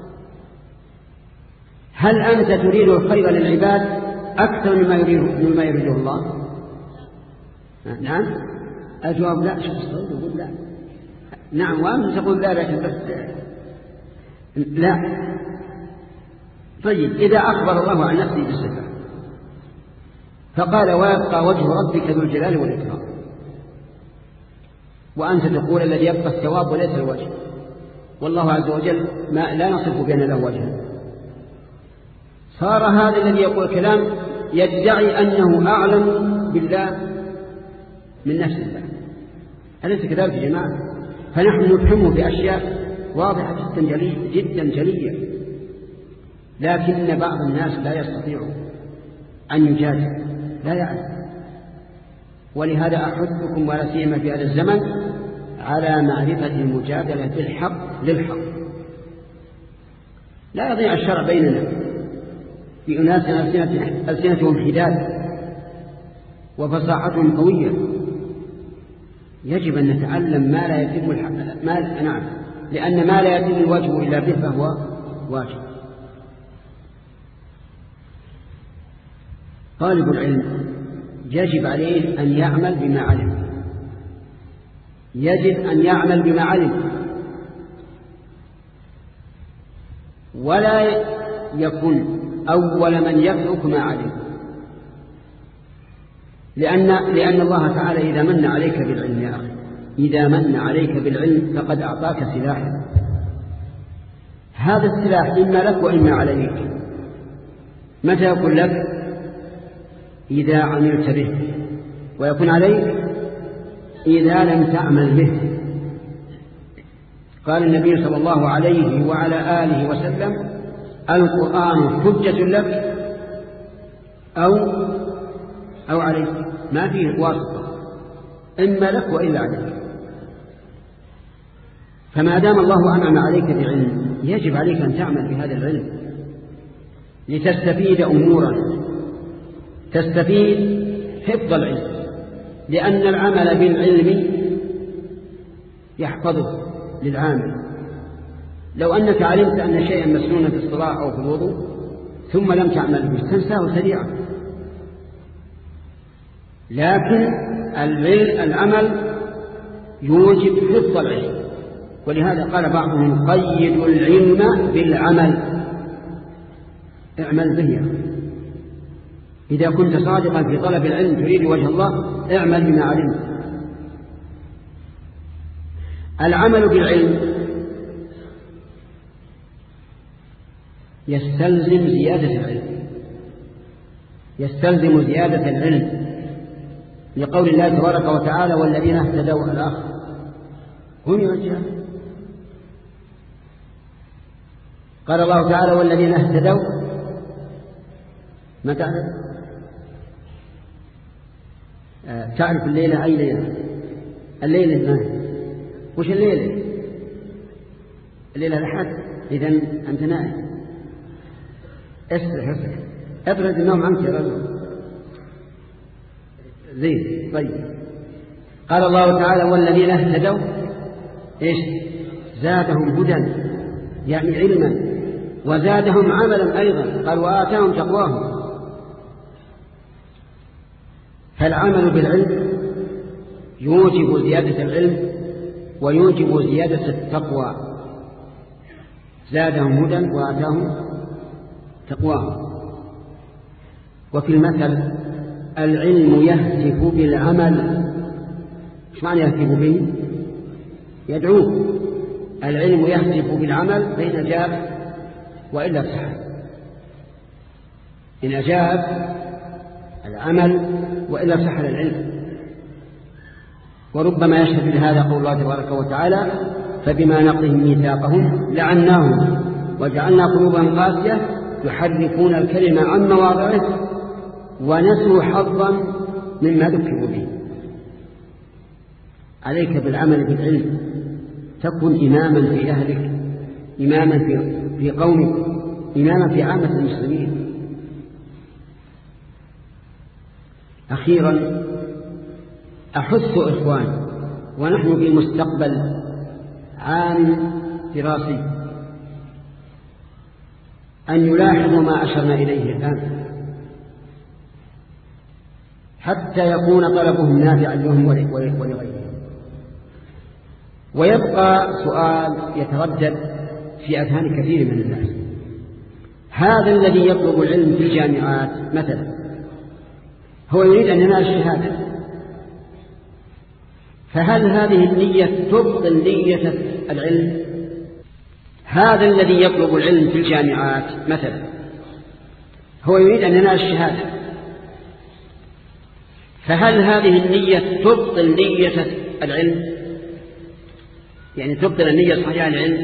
Speaker 1: هل أنت تريد الخير للعباد أكثر مما يريده مما يريده الله؟ نعم. الجواب لا. شوف الصوت يقول لا. نعم، وأنت تقول لا، لكن بس لا. طيب إذا أخبر الله عن نفسه بالصفة فقال: ويبقى وجه ربك ذو الجلال والإكرام، وأنت تقول الذي يبقى الثواب وليس الوجه، والله عز وجل ما لا نصف بأن له وجه. صار هذا الذي يقول كلام يدعي أنه أعلم بالله من نفس الله. أليس كذلك يا جماعة؟ فنحن نفهمه بأشياء واضحة جدا جلية جدا جلية، لكن بعض الناس لا يستطيع أن يجادل، لا يعلم. ولهذا أحثكم ولا سيما في هذا الزمن على معرفة المجادلة بالحق للحق. لا يضيع الشرع بيننا في أناس ألسنتهم حداد وفصاحتهم قوية. يجب أن نتعلم ما لا يتم الحق ما نعم لأن ما لا يتم الواجب إلا به فهو واجب. طالب العلم يجب عليه أن يعمل بما علم، يجب أن يعمل بما علم، ولا يكن أول من يترك ما علم. لأن, لأن الله تعالى إذا من عليك بالعلم يا أخي، إذا من عليك بالعلم فقد أعطاك سلاحا. هذا السلاح إما لك وإما عليك. متى يكون لك؟ إذا عملت به، ويكون عليك إذا لم تعمل به. قال النبي صلى الله عليه وعلى آله وسلم: القرآن حجة لك أو أو عليك، ما فيه واسطة، إما لك وإلا عليك. فما دام الله أنعم عليك بعلم يجب عليك أن تعمل بهذا العلم لتستفيد أمورا، تستفيد حفظ العلم، لأن العمل بالعلم يحفظه للعامل. لو أنك علمت أن شيئا مسنونا في الصلاة أو في الوضوء ثم لم تعمل به تنساه سريعا، لكن العمل يوجب حفظ العلم. ولهذا قال بعضهم: قيد العلم بالعمل، اعمل به. إذا كنت صادقا في طلب العلم تريد وجه الله اعمل بما علمت. العمل بالعلم يستلزم زيادة العلم، يستلزم زيادة العلم لقول الله تبارك وتعالى: والذين اهتدوا الآخر هم يرجعون. قال الله تعالى: والذين اهتدوا، ما تعرف؟ آه تعرف الليلة أي ليلة؟ الليلة ما وش الليلة؟ الليلة الأحد. إذن أنت نائم، اسرح اسرح ابرد النوم عنك يا رجل. زين طيب. قال الله تعالى: والذين اهتدوا ايش؟ زادهم هدى، يعني علما، وزادهم عملا أيضا. قال: وآتاهم تقواهم. فالعمل بالعلم يوجب زيادة العلم ويوجب زيادة التقوى. زادهم هدى وآتاهم تقواهم. وفي المثل: العلم يهتف بالعمل. ايش معنى يهتف به؟ يدعوه. العلم يهتف بالعمل فإن أجاب وإلا صح. إن أجاب العمل وإلا صح العلم. وربما يشهد لهذا قول الله تبارك وتعالى: فبما نقضهم ميثاقهم لعناهم وجعلنا قلوبهم قاسية يحرفون الكلمة عن مواضعه ونسوا حظا مما ذكروا به. عليك بالعمل بالعلم، تكن إماما في أهلك، إماما في في قومك، إماما في عامة المسلمين. أخيرا أحث إخوان ونحن في مستقبل عام دراسي أن يلاحظوا ما أشرنا إليه الآن حتى يكون طلبهم نافعا لهم ولغيرهم. ويبقى سؤال يتردد في أذهان كثير من الناس: هذا الذي يطلب العلم في الجامعات مثلا هو يريد أن ينال الشهادة، فهل هذه النية تبطل نية العلم؟ هذا الذي يطلب العلم في الجامعات مثلا هو يريد أن ينال الشهادة، فهل هذه النية تبطل نية العلم؟ يعني تبطل النية صحيحة العلم؟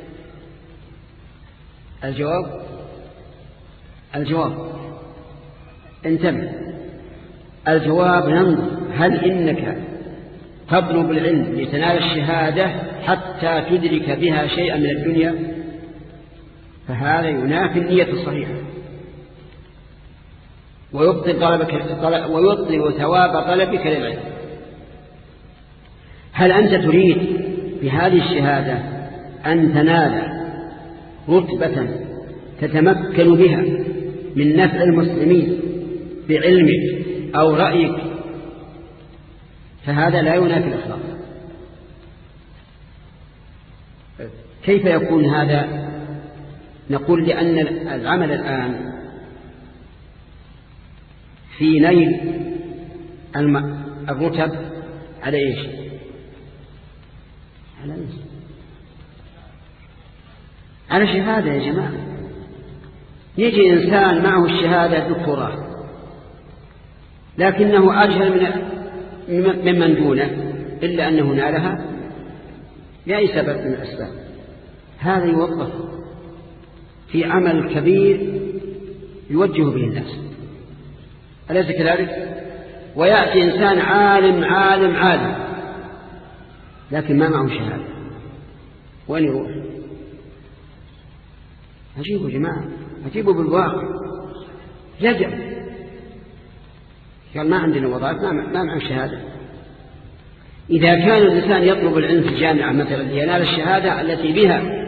Speaker 1: الجواب الجواب انتبه. الجواب ننظر هل إنك تطلب العلم لتنال الشهادة حتى تدرك بها شيئا من الدنيا، فهذا ينافي النية الصحيحة ويبطل طلبك ويبطل ثواب طلبك للعلم. هل أنت تريد بهذه الشهادة أن تنال رتبة تتمكن بها من نفع المسلمين بعلمك أو رأيك، فهذا لا ينافي الإخلاص. كيف يكون هذا؟ نقول لأن العمل الآن في نيل الرتب على إيش؟ على إيش؟ على شهادة يا جماعة. يجي إنسان معه الشهادة دكتوراه لكنه أجهل من ممن دونه إلا أنه نالها لأي سبب من الأسباب. هذا يوظف في عمل كبير يوجه به الناس، أليس كذلك؟ ويأتي إنسان عالم عالم عالم لكن ما معه شهادة، وين يروح؟ أجيبوا جماعة، أجيبوا بالواقع. رجع قال ما عندنا وظائف، ما معه شهادة. إذا كان الإنسان يطلب العلم في الجامعة مثلا لينال الشهادة التي بها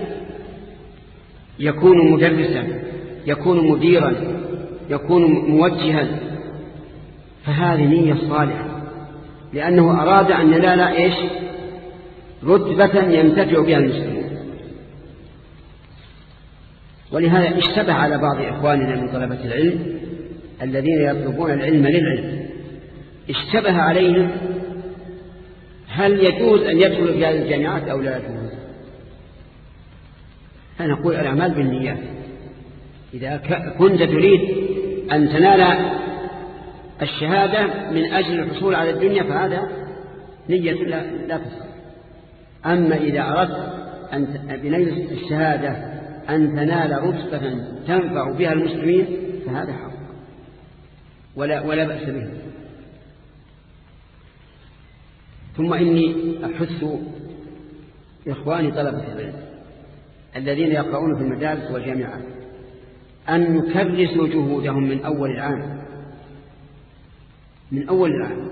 Speaker 1: يكون مدرسا، يكون مديرا، يكون موجها، فهذه نية صالحة، لأنه أراد أن ينال إيش؟ رتبة ينتفع بها المسلمون. ولهذا اشتبه على بعض إخواننا من طلبة العلم الذين يطلبون العلم للعلم، اشتبه عليهم هل يجوز أن يدخلوا في هذه الجامعات أو لا يجوز. فنقول الأعمال بالنيات. إذا كنت تريد أن تنال الشهادة من أجل الحصول على الدنيا فهذا نية لا تصح. أما إذا أردت أن بنيل الشهادة أن تنال رتبة تنفع بها المسلمين فهذا حق ولا, ولا بأس به. ثم إني أحث إخواني طلبة العلم الذين يقرؤون في المدارس والجامعات أن يكرسوا جهودهم من أول العام من أول العام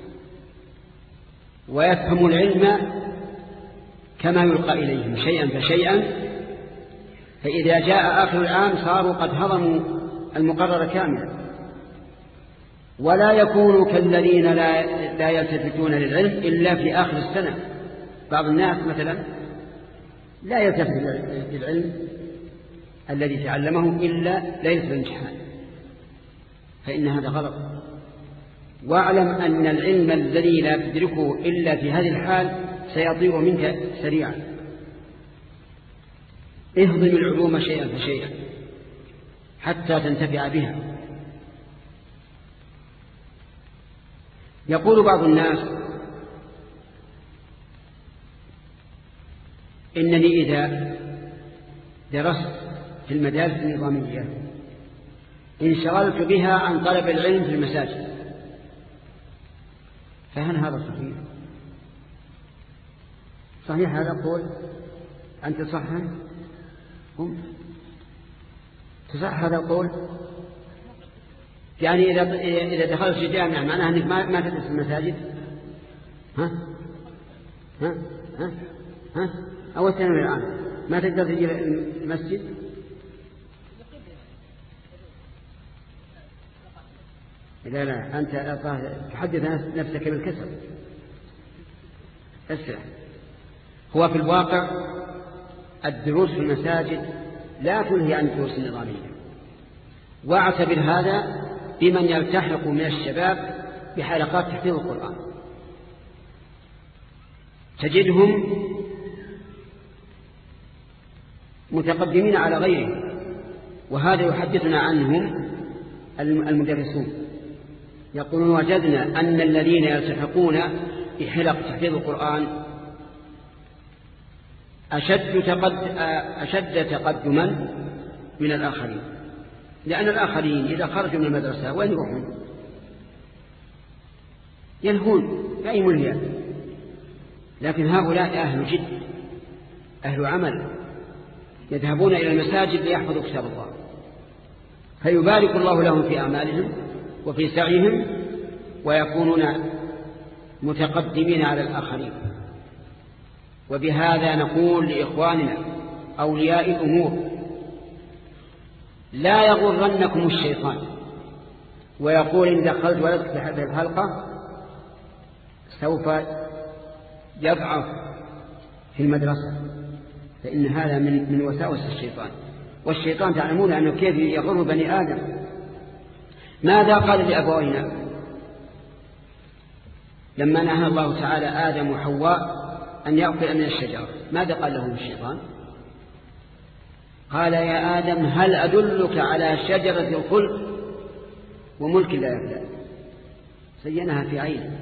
Speaker 1: ويفهموا العلم كما يلقى إليهم شيئا فشيئا، فإذا جاء آخر العام صاروا قد هضموا المقرر كاملا، ولا يكونوا كالذين لا, لا يلتفتون للعلم إلا في آخر السنة. بعض الناس مثلا لا يلتفت للعلم الذي تعلمه إلا ليلة الامتحان، فإن هذا غلط. واعلم أن العلم الذي لا تدركه إلا في هذه الحال سيطير منك سريعا. اهضم العلوم شيئا فشيئا حتى تنتفع بها. يقول بعض الناس إنني إذا درست في المدارس النظامية انشغلت بها عن طلب العلم في المساجد، فهل هذا صحيح؟ صحيح هذا قول؟ أنت صحيح؟ هم؟ تصح هذا القول؟ يعني إذا إذا دخلت في جامعة معناها أنك ما ما تدرس في المساجد؟ ها؟ ها؟ ها؟ ها؟ أو الثانوي الآن ما تقدر تجي المسجد؟ لا لا أنت تحدث نفسك بالكسر. اسمع، هو في الواقع الدروس في المساجد لا تلهي عن الدروس النظامية، واعتبر هذا بمن يلتحق من الشباب بحلقات تحفيظ القرآن، تجدهم متقدمين على غيرهم، وهذا يحدثنا عنهم المدرسون يقولون وجدنا أن الذين يلتحقون بحلق تحفيظ القرآن أشد, تقد أشد تقدما من الآخرين، لأن الآخرين إذا خرجوا من المدرسة وين يروحون؟ ينهون في أي ملهيات، لكن هؤلاء أهل جد أهل عمل يذهبون إلى المساجد ليحفظوا كتاب الله، فيبارك الله لهم في أعمالهم وفي سعيهم ويكونون متقدمين على الآخرين. وبهذا نقول لإخواننا أولياء الأمور لا يغرنكم الشيطان ويقول إن دخلت ولدك في هذه الحلقة سوف يضعف في المدرسة، فإن هذا من من وساوس الشيطان. والشيطان تعلمون أنه كيف يغر بني آدم. ماذا قال لأبوينا؟ لما نهى الله تعالى آدم وحواء أن يأكل من الشجرة ماذا قال لهم الشيطان؟ قال يا آدم هل أدلك على شجرة الخلد وملك لا يبلى؟ زينها في عينه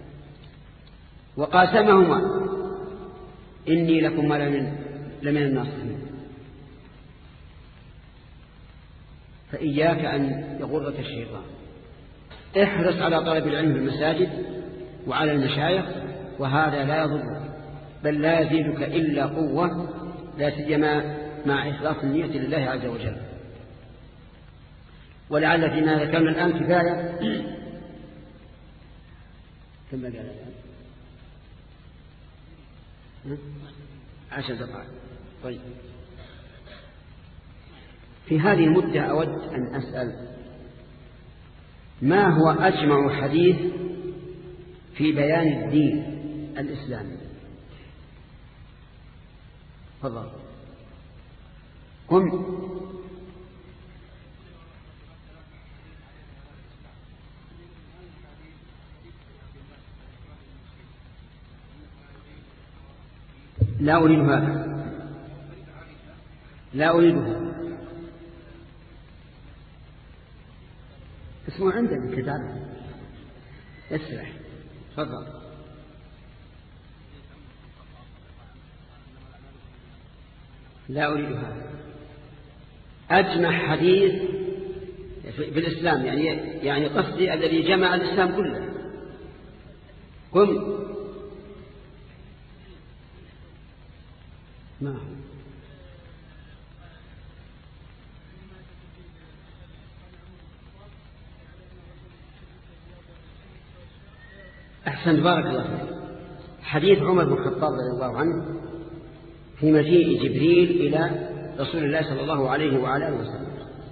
Speaker 1: وقاسمهما إني لكم لمن, لمن الناصحين. فإياك أن يغرك الشيطان، احرص على طلب العلم في المساجد وعلى المشايخ، وهذا لا يضرك بل لا يزيدك إلا قوة، لا سيما مع إخلاص النية لله عز وجل. ولعل فيما ذكرنا الآن كفاية. كم قال الآن؟ عشر دقائق. طيب، في هذه المدة أود أن أسأل ما هو أجمع حديث في بيان الدين الإسلامي؟ تفضل. قم. لا أريد هذا، لا أريدها. اسمه عندك كتاب اسرح. تفضل. لا أريد هذا. أجمع حديث في الإسلام، يعني يعني قصدي الذي جمع الإسلام كله. قم. ما أحسن، بارك الله فيك. حديث عمر بن الخطاب رضي الله عنه في مجيء جبريل إلى رسول الله صلى الله عليه وعلى آله وسلم،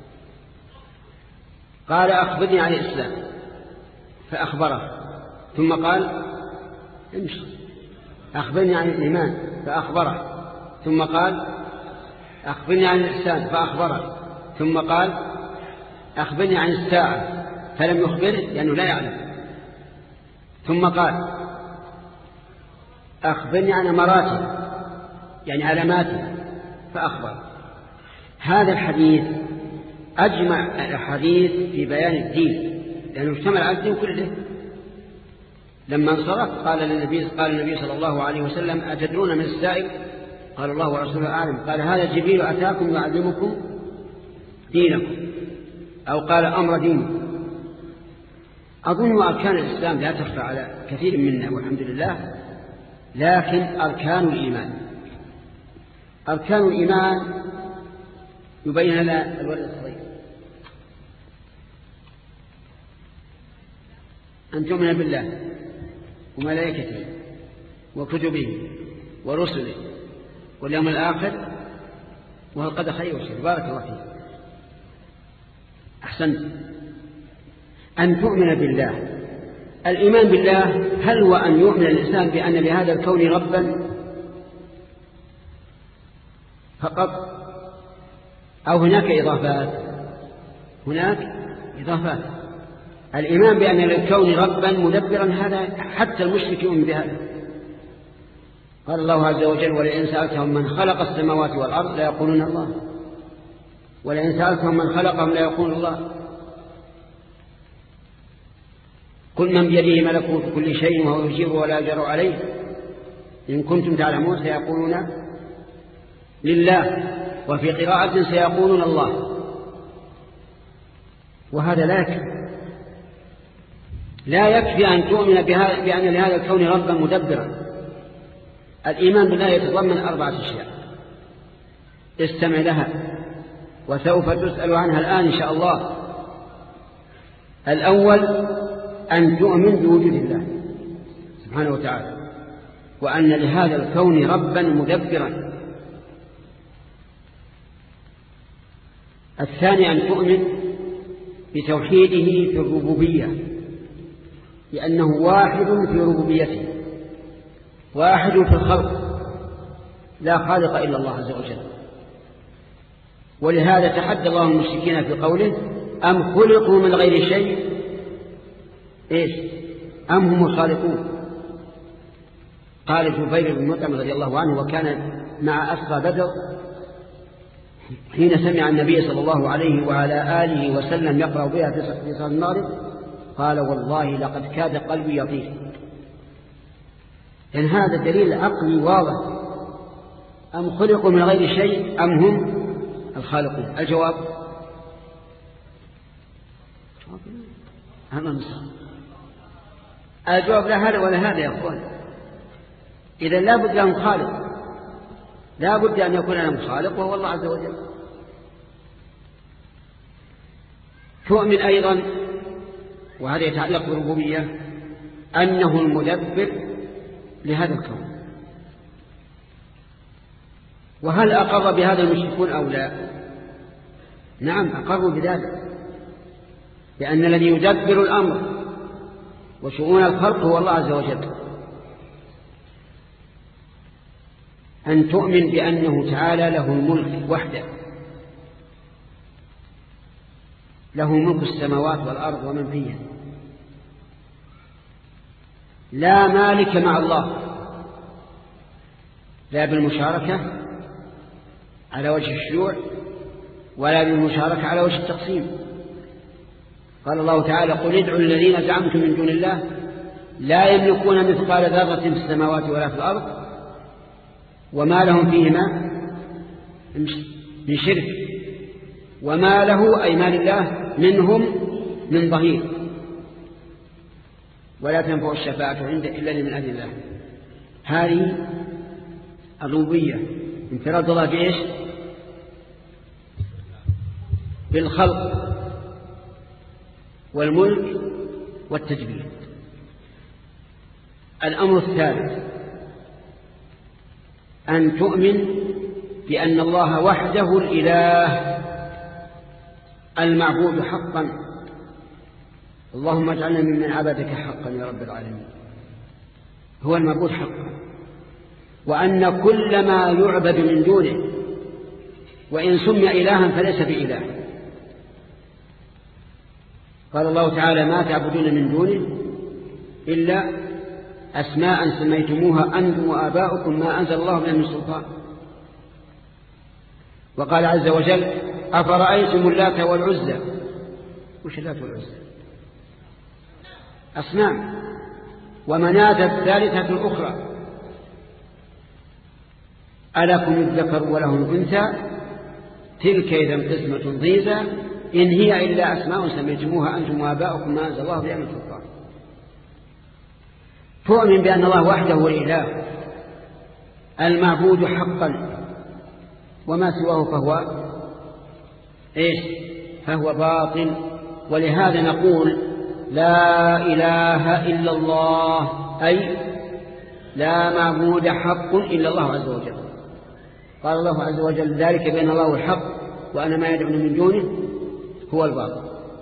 Speaker 1: قال أخبرني عن الإسلام فأخبره، ثم قال امشي أخبرني عن الإيمان فأخبره، ثم قال أخبرني عن الإحسان فأخبره، ثم قال أخبرني عن الساعة فلم يخبره لأنه لا يعلم، ثم قال أخبرني عن أماراتها يعني علاماتها فأخبر. هذا الحديث أجمع الحديث في بيان الدين لأنه اشتمل على الدين كله. لما انصرف قال للنبي قال النبي صلى الله عليه وسلم أتدرون من السائل؟ قال الله ورسوله أعلم. قال هذا جبريل أتاكم يعلمكم دينكم، أو قال أمر دينكم. أظن أركان الإسلام لا تخفى على كثير منا والحمد لله، لكن أركان الإيمان أركان الإيمان يبين لنا الولد الصغير أن تؤمن بالله وملائكته وكتبه ورسله واليوم الآخر والقدر خير وشر. بارك الله فيك. أحسنت. أن تؤمن بالله. الإيمان بالله هل هو أن يؤمن الإنسان بأن لهذا الكون ربا فقط، أو هناك إضافات؟ هناك إضافات. الإيمان بأن للكون ربا مدبرا هذا حتى المشرك يؤمن بهذا. قال الله عز وجل ولئن سألتهم من خلق السماوات والأرض لا يقولون الله، ولئن سألتهم من خلقهم لا يقولون الله، كل من بيده ملكوت كل شيء وهو يجيب ولا يجر عليه إن كنتم تعلمون سيقولون لله، وفي قراءة سيقولون الله. وهذا لا يكفي، لا يكفي أن تؤمن بأن لهذا الكون ربا مدبرا. الإيمان بالله يتضمن أربعة أشياء استمع لها وسوف تسأل عنها الآن إن شاء الله. الأول أن تؤمن بوجود الله سبحانه وتعالى، وأن لهذا الكون ربا مدبرا. الثاني أن تؤمن بتوحيده في الربوبية، لأنه واحد في ربوبيته، واحد في الخلق، لا خالق إلا الله عز وجل. ولهذا تحدى الله المشركين في قوله أم خلقوا من غير شيء إيش أم هم الخالقون؟ قال جبير بن مطعم رضي الله عنه وكان مع أسرى بدر حين سمع النبي صلى الله عليه وعلى آله وسلم يقرأ بها في صلاة المغرب قال والله لقد كاد قلبي يطير. إن هذا دليل عقلي واضح. أم خلقوا من غير شيء أم هم الخالقون؟ الجواب الجواب لا هذا ولا هذا يا أخوان. إذا لا بد لهم خالق، لا بد أن يكون لهم خالق وهو الله عز وجل. تؤمن أيضا وهذا يتعلق بالربوبية أنه المدبر لهذا الكون. وهل أقر بهذا المشركون أو لا؟ نعم أقروا بذلك، لأن الذي يدبر الأمر وشؤون الخلق هو الله عز وجل. أن تؤمن بأنه تعالى له الملك وحده، له ملك السماوات والأرض ومن فيها، لا مالك مع الله، لا بالمشاركة على وجه الشيوع ولا بالمشاركة على وجه التقسيم. قال الله تعالى قل ادعوا الذين زعمتم من دون الله لا يملكون مثقال ذرة في السماوات ولا في الأرض وما لهم فيهما من شرك وما له أي مال الله منهم من ظهير ولا تنفع الشفاعة عنده إلا لمن أذن الله. هذه الربوبية انفراد الله بإيش؟ بالخلق والملك والتدبير. الأمر الثالث أن تؤمن بأن الله وحده الإله المعبود حقا. اللهم اجعلنا ممن عبدك حقا يا رب العالمين. هو المعبود حقا، وأن كل ما يعبد من دونه وإن سمي إلها فليس بإله. قال الله تعالى ما تعبدون من دونه إلا أسماء سميتموها أنتم وآباؤكم ما أنزل الله بها من سلطان. وقال عز وجل أفرأيتم اللات والعزى. وش اللات والعزى؟ أصنام. ومناة الثالثة الأخرى ألكم الذكر وله الأنثى تلك إذا قسمة ضيزى إن هي إلا أسماء سميتموها أنتم وآباؤكم ما أنزل الله بها من سلطان. تؤمن بأن الله وحده هو الإله المعبود حقا وما سواه فهو إيش؟ فهو باطل. ولهذا نقول لا إله إلا الله أي لا معبود حق إلا الله عز وجل. قال الله عز وجل ذلك بأن الله الحق وأنا ما يدعون من دونه هو الباطل.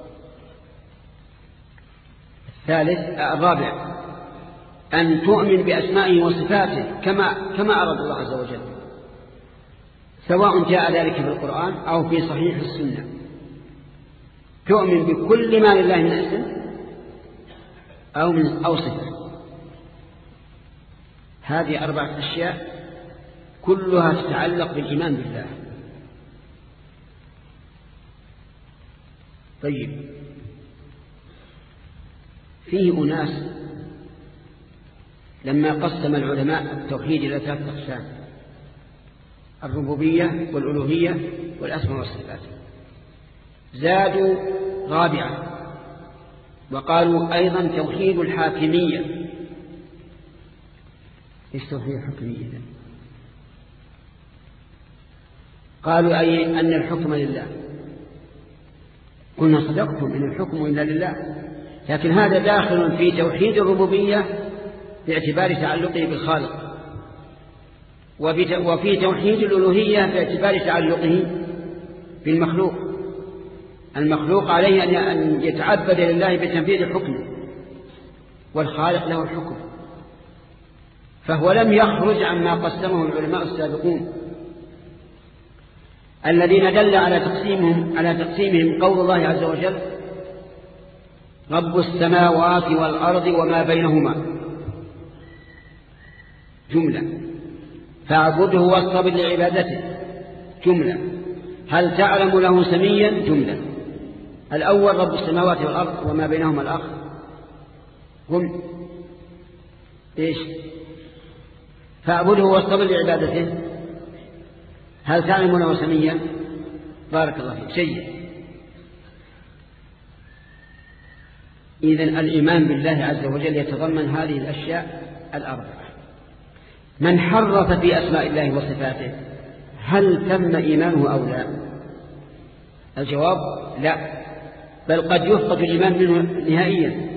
Speaker 1: الثالث الرابع أن تؤمن بأسمائه وصفاته كما كما أراد الله عز وجل، سواء جاء ذلك في القرآن أو في صحيح السنة. تؤمن بكل ما لله من اسم أو من أو صفة. هذه أربعة أشياء كلها تتعلق بالإيمان بالله. طيب، فيه أناس لما قسم العلماء التوحيد إلى ثلاثة أقسام: الربوبية والألوهية والأسماء والصفات، زادوا رابعة وقالوا أيضا توحيد الحاكمية. إيش توحيد الحاكمية؟ قالوا أي أن الحكم لله. قلنا صدقتم إن الحكم إلا لله، لكن هذا داخل في توحيد الربوبية باعتبار تعلقه بالخالق، وفي توحيد الألوهية باعتبار تعلقه بالمخلوق. المخلوق عليه أن يتعبد لله بتنفيذ حكمه، والخالق له الحكم، فهو لم يخرج عما قسمه العلماء السابقون الذين دل على تقسيمهم على تقسيمهم قول الله عز وجل رب السماوات والأرض وما بينهما جملة، فاعبده واصطبر لعبادته جملة، هل تعلم له سميا جملة. الأول رب السماوات والأرض وما بينهما الآخر هم إيش؟ فاعبده واصطبر لعبادته، هل تعلم له سميا؟ بارك الله فيك. شيء. إذن الإيمان بالله عز وجل يتضمن هذه الأشياء الأربعة. من حرف في أسماء الله وصفاته هل تم إيمانه أو لا؟ الجواب لا، بل قد يفقد الإيمان منه نهائيا.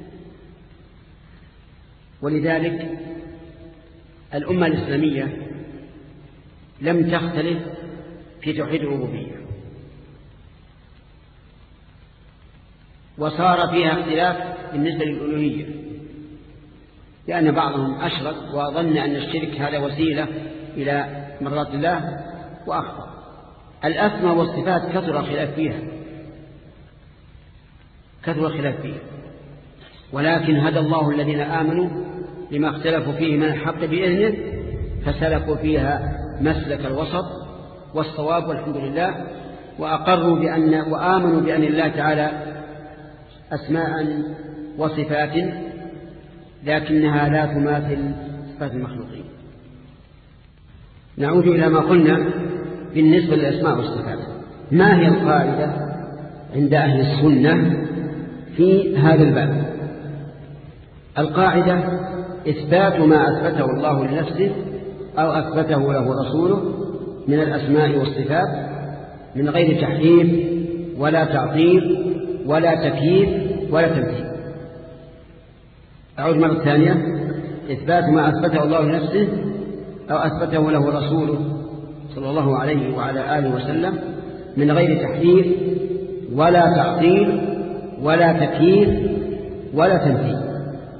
Speaker 1: ولذلك الأمة الإسلامية لم تختلف في توحيد الربوبية، وصار فيها اختلاف بالنسبة للألوهية، لأن بعضهم أشرك وظن أن الشرك هذا وسيلة إلى مرضات الله وأخطأ. الأسماء والصفات كثر خلاف فيها كثر خلاف فيها ولكن هدى الله الذين آمنوا لما اختلفوا فيه من الحق بإذنه فسلكوا فيها مسلك الوسط والصواب والحمد لله، وأقروا بأن وآمنوا بأن الله تعالى أسماء وصفات لكنها لا تماثل صفات المخلوقين. نعود إلى ما قلنا بالنسبة للأسماء والصفات. ما هي القاعدة عند أهل السنة في هذا الباب؟ القاعدة إثبات ما أثبته الله لنفسه أو أثبته له رسوله من الأسماء والصفات من غير تحريف ولا تعطيل ولا تكييف ولا تمثيل. أعود مرة ثانية: إثبات ما أثبته الله لنفسه أو أثبته له رسوله صلى الله عليه وعلى آله وسلم من غير تحريف ولا تعطيل ولا تكييف ولا تمثيل.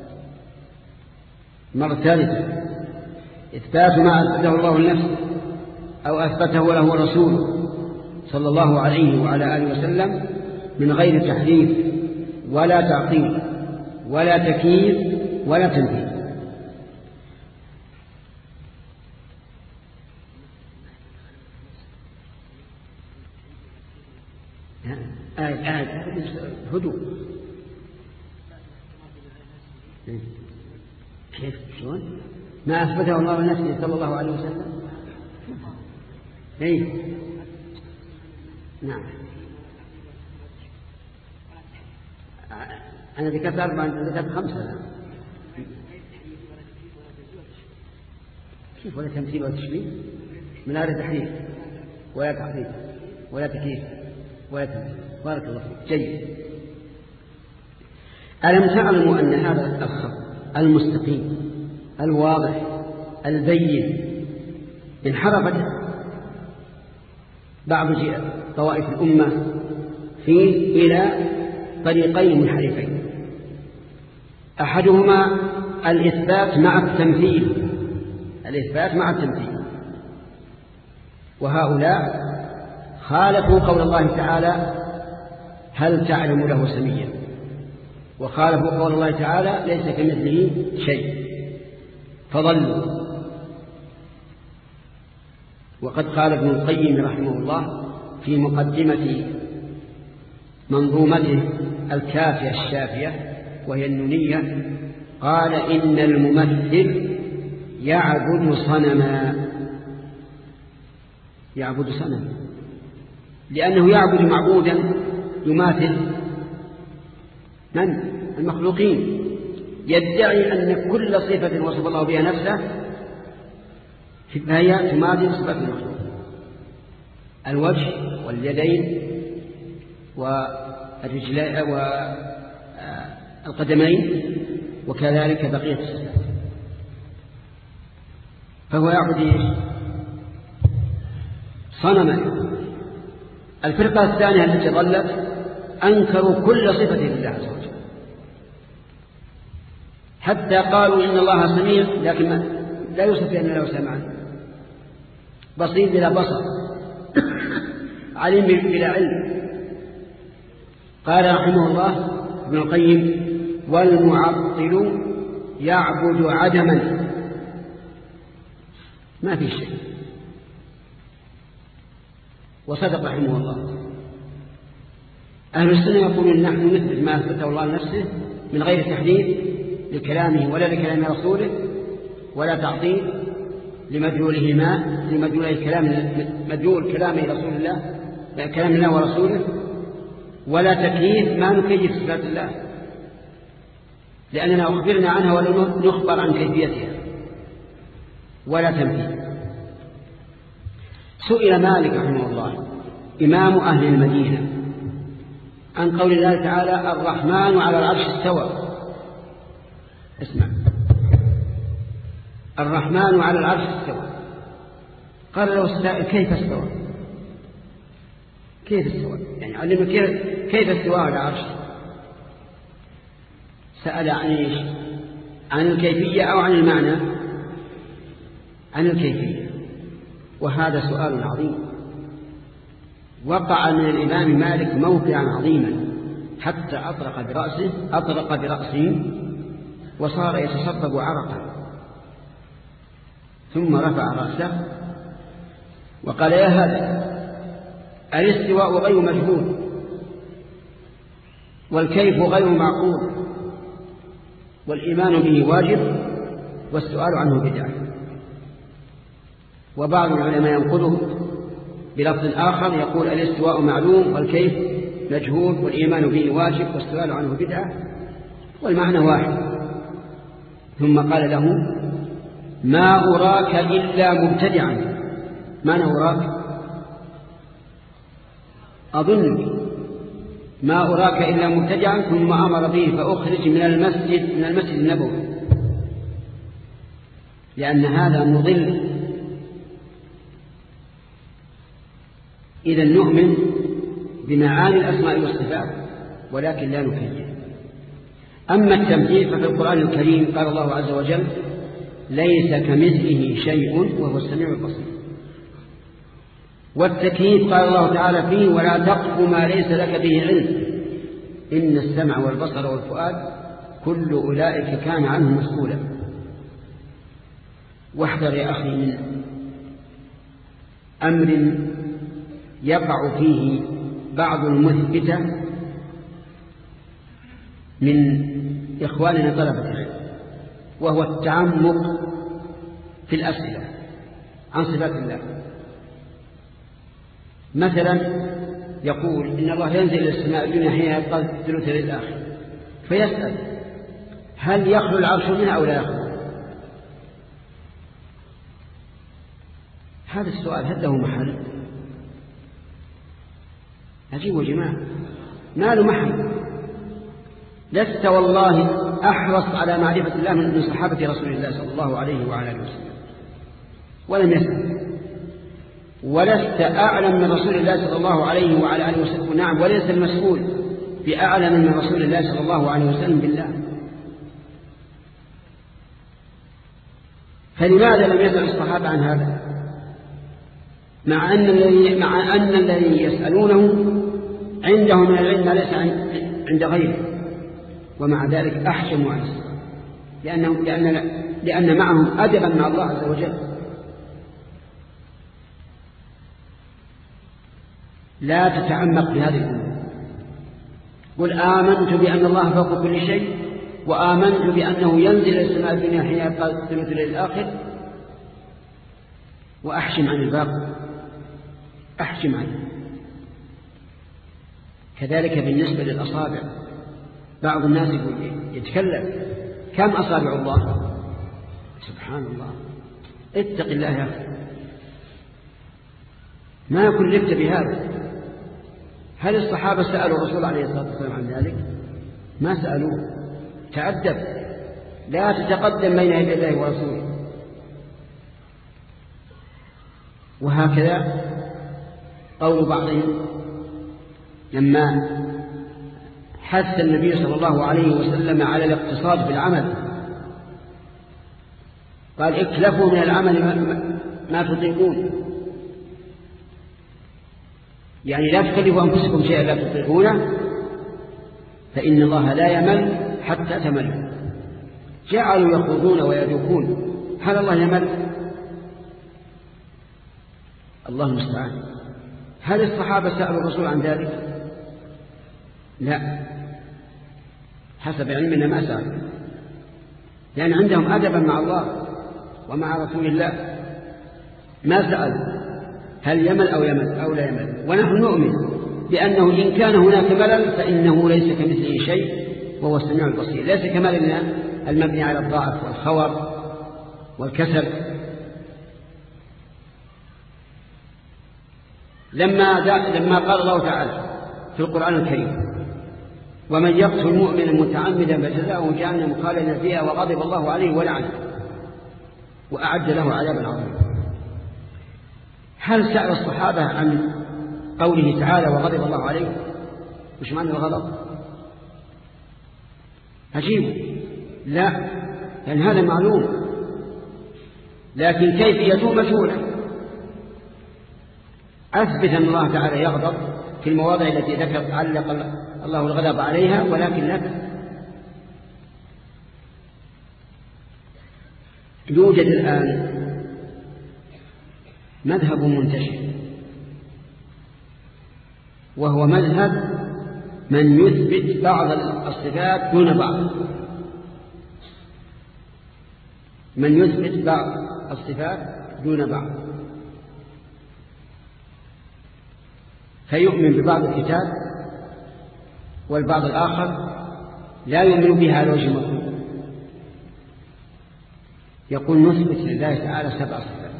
Speaker 1: مرة ثالثة: إثبات ما أثبته الله لنفسه أو أثبته له رسوله صلى الله عليه وعلى آله وسلم من غير تحريف ولا تعطيل ولا تكييف ولا تمثيل. آية آية هدوء. كيف شلون ما أثبته الله لنفسه صلى الله عليه وسلم؟ إيه نعم. أنا ذكرت أربعة، أنت ذكرت خمسة. كيف ولا تمثيل ولا تشبيه من غير تحريف ولا تعطيل ولا تكييف ولا تمثيل. بارك الله فيك. جيد. ألم تعلموا أن هذا الخط المستقيم الواضح البين انحرفت بعض طوائف الأمة فيه إلى طريقين منحرفين، أحدهما الإثبات مع التمثيل الإثبات مع التمثيل وهؤلاء خالفوا قول الله تعالى: هل تعلم له سميا؟ وخالفوا قول الله تعالى: ليس كمثله شيء، فضلوا. وقد قال ابن القيم رحمه الله في مقدمة منظومته الكافية الشافية وهي النونية، قال: إن الممثل يعبد صنما يعبد صنما لأنه يعبد معبودا يماثل من؟ المخلوقين. يدعي أن كل صفة وصف الله بها نفسه فهي تماثل صفات المخلوق: الوجه واليدين والرجلين والقدمين وكذلك بقية الصفات، فهو يعبد ايش؟ صنما. الفرقة الثانية التي ظلت أنكروا كل صفة لله عز وجل، حتى قالوا إن الله سميع، لكن لا يوصف أن له سمعا، بصير بلا بصر، عليم بلا علم. قال رحمه الله: ابن القيم: والمعطل يعبد عدما، ما في شيء. وصدق رحمه الله. أهل السنة يقولون نحن نثبت ما أثبته الله لنفسه من غير تحديد لكلامه ولا لكلام رسوله، ولا تعطيل لمدلولهما لمدلول الكلام مدلول كلام رسول الله كلام الله ورسوله، ولا تكييف ما نكيف صفات الله، لأننا أخبرنا عنها ولا نخبر عن كيفيتها، ولا تمثيل. سئل مالك رحمه الله إمام أهل المدينة عن قول الله تعالى: الرحمن على العرش استوى. اسمع: الرحمن على العرش استوى. قال له السائل: كيف استوى؟ كيف استوى؟ يعني علمه كيف كيف استوى على العرش. سأل عن ايش؟ عن الكيفية أو عن المعنى؟ عن الكيفية. وهذا سؤال عظيم وقع من الإمام مالك موقعا عظيما، حتى أطرق برأسه أطرق برأسه وصار يتصبب عرقا، ثم رفع رأسه وقال: يا هذا، الاستواء غير مجهول، والكيف غير معقول، والإيمان به واجب، والسؤال عنه بدعة. وبعض العلماء ينقله بلفظ آخر يقول: الاستواء معلوم، والكيف مجهول، والإيمان به واجب، والسؤال عنه بدعة، والمعنى واحد. ثم قال له: ما أراك إلا مبتدعا. ما أراك؟ أظن ما أراك إلا مبتدعا. ثم أمر به فأخرج من المسجد من المسجد النبوي، لأن هذا مضل. إذا نؤمن بمعاني الأسماء والصفات ولكن لا نكيف. أما التمثيل ففي القرآن الكريم قال الله عز وجل: ليس كمثله شيء وهو السميع البصير. والتكييف قال الله تعالى فيه: ولا تقف ما ليس لك به علم إن السمع والبصر والفؤاد كل أولئك كان عنه مسؤولا. واحذر يا أخي من أمر يقع فيه بعض المثبتة من إخواننا طلبة العلم، وهو التعمق في الأسئلة عن صفات الله. مثلا يقول: إن الله ينزل إلى السماء الدنيا حين يبقى ثلث الليل الآخر، فيسأل: هل يخلو العرش منها أو لا يخلو؟ هذا السؤال هل له محل؟ أجيبوا يا جماعة، ما له محل. لست والله أحرص على معرفة الله من صحابة رسول الله صلى الله عليه وعلى آله وسلم ولم يسأل، ولست أعلم من رسول الله صلى الله عليه وعلى آله وسلم. نعم، وليس المسؤول بأعلم من رسول الله صلى الله عليه وسلم بالله. فلماذا لم يسأل الصحابة عن هذا، مع أن الذي مع أن الذي يسألونه عندهم من العلم ليس عند غيره، ومع ذلك أحجموا عن السؤال، لأنه لأن لأن معهم أدبا مع الله عز وجل. لا تتعمق بهذه الأمور. قل: آمنت بأن الله فوق كل شيء، وآمنت بأنه ينزل إلى السماء الدنيا حين يبقى ثلث الليل الآخر، وأحجم عن الباقي، أحجم عنه. كذلك بالنسبة للأصابع، بعض الناس يتكلم: كم أصابع الله؟ سبحان الله، اتق الله يا أخي، ما يكون لبت بهذا. هل الصحابة سألوا الرسول عليه الصلاة والسلام عن ذلك؟ ما سألوه. تأدب، لا تتقدم بين يدي الله ورسوله. وهكذا قول بعضهم لما حث النبي صلى الله عليه وسلم على الاقتصاد في العمل، قال: اكلفوا من العمل ما تطيقون، يعني لا تكلفوا أنفسكم شيئا لا تطيقونه، فإن الله لا يمل حتى تمل. جعلوا يخوضون ويذوقون، هل الله يمل؟ الله المستعان. هل الصحابة سألوا الرسول عن ذلك؟ لا، حسب علمنا ما سألوا، لأن عندهم أدبا مع الله ومع رسول الله، ما سألوا هل يمل أو يمل أو لا يمل. ونحن نؤمن بأنه إن كان هناك ملل فإنه ليس كمثله شيء وهو السميع البصير، ليس كمللنا المبني على الضعف والخور والكسل. لما لما قال الله تعالى في القرآن الكريم: ومن يقتل مؤمنا متعمدا فجزاؤه جهنم خالدا فيها وغضب الله عليه ولعنه وأعد له عذابا عظيما. هل سأل الصحابة عن قوله تعالى وغضب الله عليه؟ مش معنى الغضب؟ عجيب. لا، لأن هذا معلوم، لكن كيفيته مجهولة. أثبت أن الله تعالى يغضب في المواضع التي ذكر علق الله الغضب عليها، ولكن لك يوجد الآن مذهب منتشر، وهو مذهب من يثبت بعض الصفات دون بعض، من يثبت بعض الصفات دون بعض، فيؤمن ببعض الكتاب والبعض الآخر لا يؤمن بها على وجه المطلوب. يقول نثبت لله تعالى سبع صفات: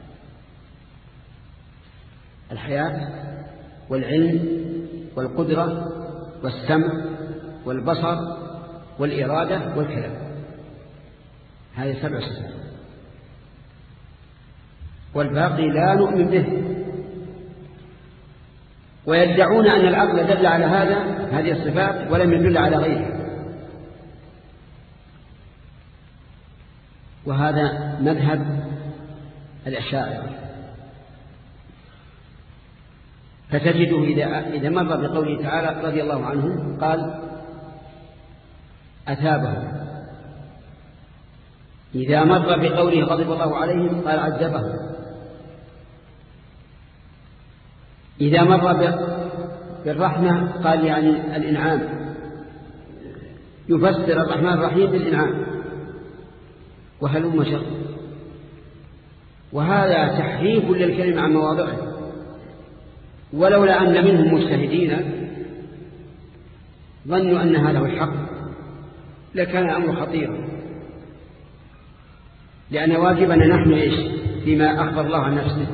Speaker 1: الحياة والعلم والقدرة والسمع والبصر والإرادة والكلام، هذه سبع صفات، والباقي لا نؤمن به. ويدعون أن العقل دل على هذا هذه الصفات ولم يدل على غيرها، وهذا مذهب الأشاعرة. فتجده إذا, إذا مر بقوله تعالى رضي الله عنهم قال أثابهم، إذا مر بقوله غضب الله عليهم قال عذبهم، إذا مر بالرحمة قال يعني الإنعام، يفسر الرحمن الرحيم بالإنعام، وهلم شر. وهذا تحريف للكلمة عن مواضعه، ولولا أن منهم مجتهدين ظنوا أن هذا هو الحق لكان الأمر خطيرا، لأن واجبنا نحن إيش فيما أخبر الله عن نفسه؟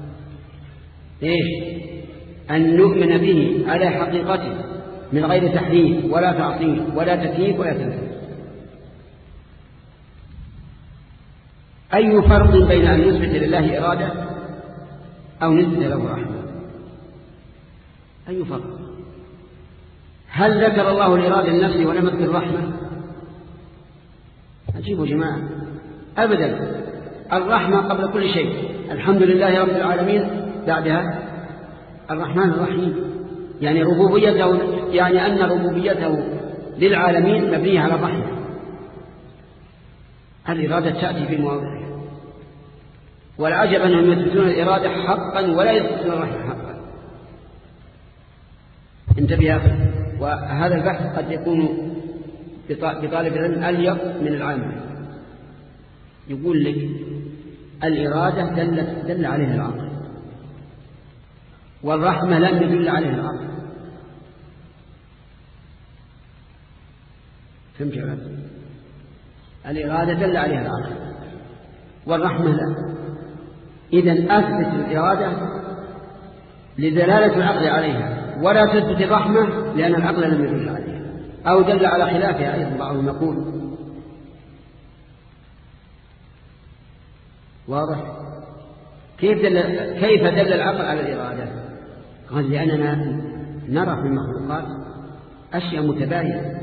Speaker 1: إيش؟ أن نؤمن به على حقيقته من غير تحريف ولا تعطيل ولا تكييف ولا تمثيل. أي فرق بين أن نثبت لله إرادة أو نثبت له رحمة؟ أي فرق؟ هل ذكر الله الإرادة لنفسه ولم يذكر الرحمة؟ عجيب يا جماعة، أبدا. الرحمة قبل كل شيء، الحمد لله رب العالمين بعدها الرحمن الرحيم، يعني ربوبيته، يعني أن ربوبيته للعالمين مبنية على الرحمة. الإرادة تأتي في مواضعها، والعجب أنهم يثبتون الإرادة حقا ولا يثبتون الرحمة حقا. انتبه أخي، وهذا البحث قد يكون بطالب العلم أليق من العامة. يقول لك الإرادة دل, دل عليها العقل، والرحمة لم يدل عليها العقل. فهمت يا ولد؟ الإرادة دل عليها العقل والرحمة لا. إذن أثبت الإرادة لدلالة العقل عليها، ولا تثبت الرحمة لأن العقل لم يدل عليها أو دل على خلافها أيضا بعضهم يقول. واضح؟ كيف دل, كيف دل العقل على الإرادة؟ قال لأننا نرى في المخلوقات أشياء متباينة،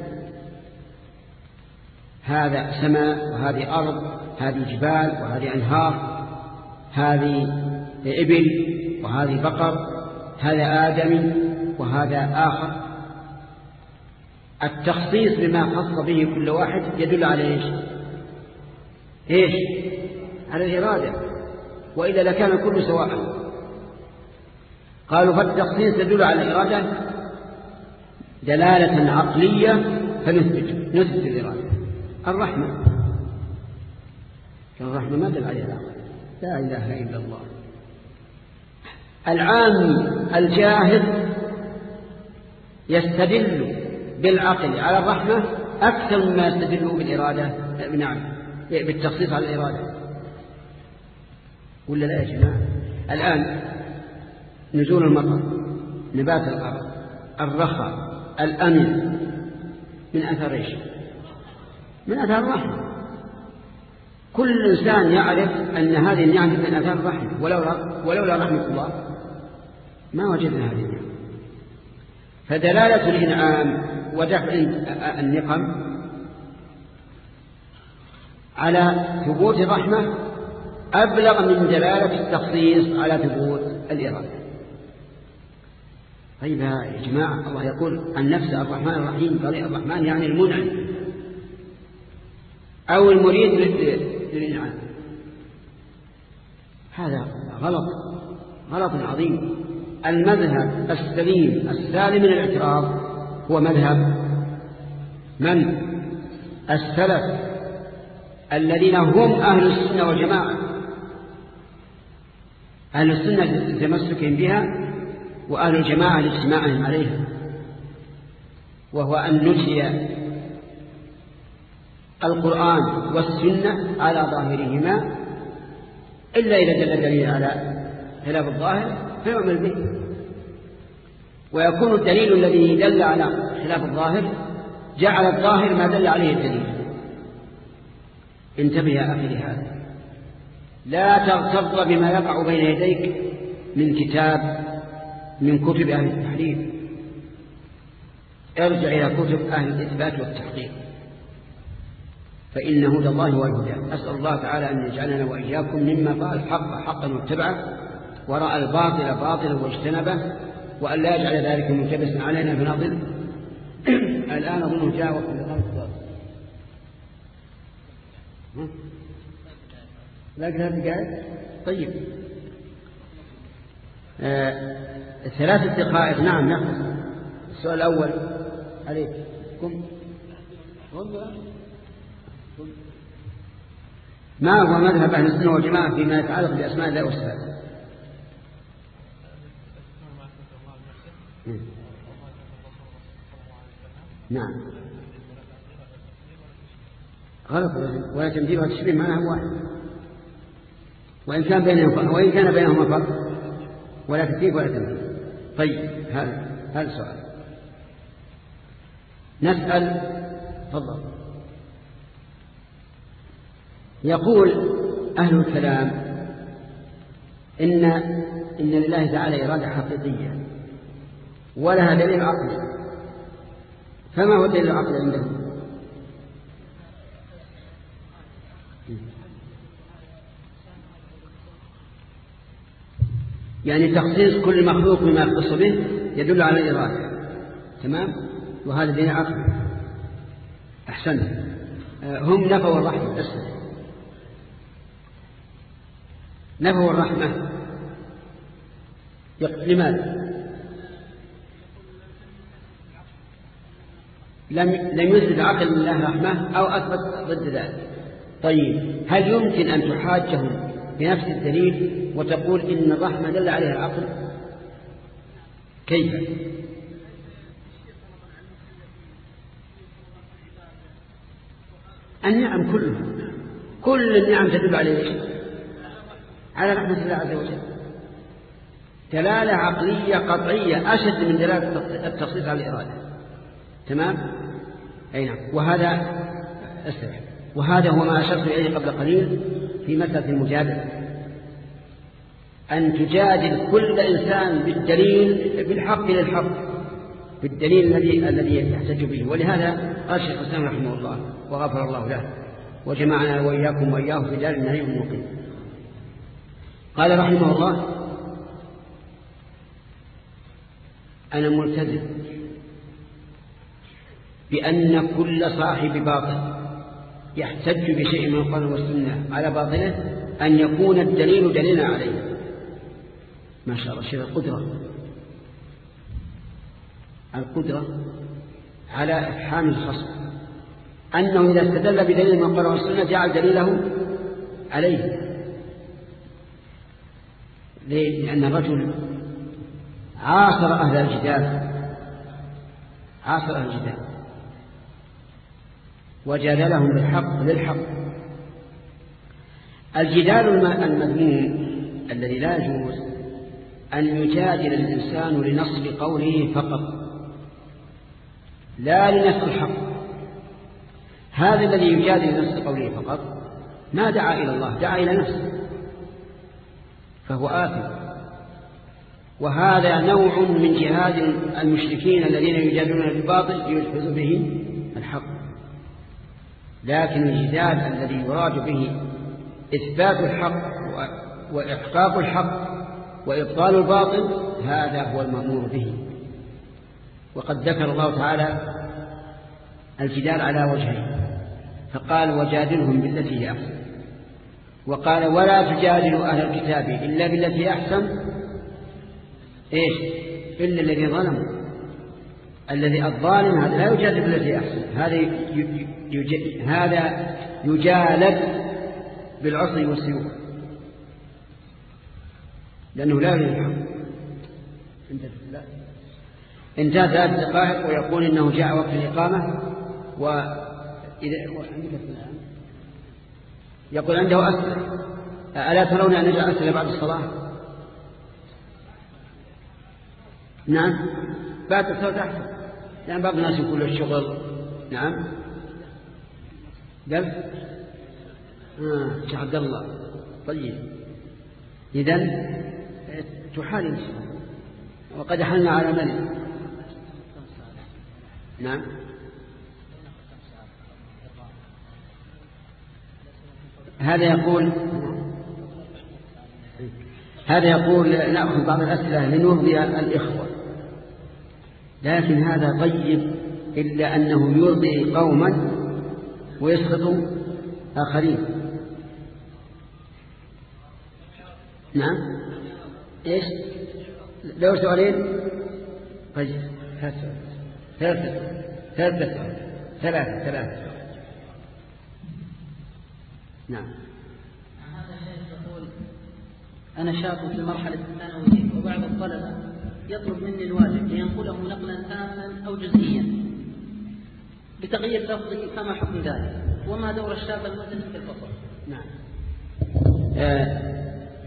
Speaker 1: هذا سماء وهذه أرض، هذه جبال وهذه أنهار، هذه إبل وهذه بقر، هذا آدمي وهذا آخر، التخصيص بما خص به كل واحد يدل على إيش إيش على الإرادة، وإذا لكان الكل سواء. قالوا فالتخصيص يدل على الإرادة دلالة عقلية فنثبت نثبت الإرادة. الرحمة الرحمة ما دل عليها العقل، لا إله إلا الله. العام الجاهل يستدل بالعقل على الرحمة أكثر مما يستدل بالإرادة، نعم بالتخصيص على الإرادة، ولا لا يا جماعة؟ الآن نزول المطر، نبات الأرض، الرخاء، الأمن، من أثر إيش؟ من أثر الرحمة. كل إنسان يعرف أن هذه النعمة من أثر الرحمة، ولولا, ولولا رحمة الله ما وجدنا هذه النعمة. فدلالة الإنعام ودفع النقم على ثبوت الرحمة أبلغ من دلالة التخصيص على ثبوت الإرادة. طيب يا جماعة، الله يقول عن نفسه الرحمن الرحيم، طريق الرحمن يعني المنعم أو المريد للإنعام. هذا غلط غلط عظيم. المذهب السليم السالم من الاعتراض هو مذهب من؟ السلف الذين هم أهل السنة والجماعة، أهل السنة لتمسكهم بها، وأهل الجماعة لاجتماعهم عليها، وهو أن نجري القرآن والسنة على ظاهرهما إلا إذا دل الدليل على خلاف الظاهر فيعمل به. ويكون الدليل الذي دل على خلاف الظاهر جعل الظاهر ما دل عليه الدليل. انتبه يا أخي لهذا، لا تغتر بما يقع بين يديك من كتاب من كتب أهل التحليل، ارجع إلى كتب أهل الإثبات والتحقيق، فإن هدى الله هو الهدى. أسأل الله تعالى أن يجعلنا وإياكم مما رأى الحق حقا واتبعه، ورأى الباطل باطلا واجتنبه، وأن لا يجعل ذلك ملتبسا علينا فنضل. الآن أظنه جاء وقت الغرب. لا قلت دقائق. طيب آه، ثلاث دقائق. نعم نخلص. السؤال الأول عليكم، ما هو مذهب أهل السنة والجماعة فيما يتعلق بأسماء الله والصفات؟ نعم غلط، ولا تمثيل ولا تشبيه معناه واحد، وإن كان بينهما وإن كان بينهما فرق، ولا تكييف ولا تمثيل. طيب هذا هذا السؤال. نسأل. تفضل. يقول أهل الكلام إن إن لله تعالى إرادة حقيقية ولها دليل عقلي، فما هو الدليل العقلي عندهم؟ يعني تخصيص كل مخلوق بما يختص به يدل على الإرادة، تمام؟ وهذا دليل عقلي. أحسنت. هم نفوا الرحمة، اسمع، نفوا الرحمة. لماذا؟ لم لم يثبت عقل الله رحمة أو أثبت ضد ذلك. طيب هل يمكن أن تحاجهم بنفس الدليل وتقول إن الرحمة دل عليها العقل؟ كيف؟ النعم كلها، كل النعم تدل على على رحمة الله عز وجل، دلالة عقلية قطعية أشد من دلالة التخصيص على الإرادة. تمام؟ أي نعم. وهذا أسترح. وهذا هو ما أشرت إليه قبل قليل في مسألة المجادلة، أن تجادل كل إنسان بالدليل بالحق للحق، بالدليل الذي الذي يحتج به. ولهذا قال الشيخ الإسلام رحمه الله وغفر الله له وجمعنا وإياكم وإياه في دار النعيم المقيم. قال رحمه الله: أنا ملتزم بأن كل صاحب باطل يحتج بشيء من القرآن والسنة على باطله أن يكون الدليل دليلا عليه. ما شاء الله، شيء القدرة القدرة على إفحام الخصم، أنه إذا استدل بدليل من القرآن والسنة جعل دليله عليه. ليه؟ لأن الرجل عاصر أهل الجدال عاصر أهل الجدال وجادلهم بالحق للحق. الجدال المذموم الذي لا يجوز أن يجادل الإنسان لنصب قوله فقط لا لنفس الحق. هذا الذي يجادل لنصب قوله فقط ما دعا إلى الله، دعا إلى نفسه، فهو آثم. وهذا نوع من جهاد المشركين الذين يجادلون بالباطل ليجحدوا به الحق. لكن الجدال الذي يراد به إثبات الحق وإحقاق الحق وإبطال الباطل هذا هو المأمور به. وقد ذكر الله تعالى الجدال على وجهين، فقال وجادلهم بالتي هي أحسن، وقال ولا تجادلوا أهل الكتاب إلا بالتي هي أحسن إيش إلا الذي ظلموا. الذي الظالم هذا لا يجادل بالتي هي أحسن، هذا يج... هذا يجالد بالعصي والسيوف لأنه لا يريد الحق. انتهى ثلاث دقائق ويقول إنه جاء وقت الإقامة وإذا يقول عنده أسئلة. ألا ترون أن نجعل أسئلة بعد الصلاة؟ نعم بعد الصلاة أحسن، لأن بعض الناس يقول الشغل. نعم قال آه شيخ عبد الله. طيب إذن تحال إن شاء الله، وقد حلنا على من. نعم هذا يقول هذا يقول نأخذ بعض الأسئلة لنرضي الإخوة، لكن هذا طيب إلا أنه يرضي قوما ويسقط آخرين. نعم إيش لو سؤالين؟ طيب ثلاثة ثلاثة ثلاثة ثلاثة ثلاثة نعم.
Speaker 2: هذا الشيخ يقول أنا شاب في المرحلة الثانوية وبعض الطلبة يطلب مني الواجب لينقله نقلا تاما أو جزئيا بتغيير لفظي، فما حكم ذلك؟ وما دور الشاب المسلم في الفصل؟
Speaker 1: نعم آه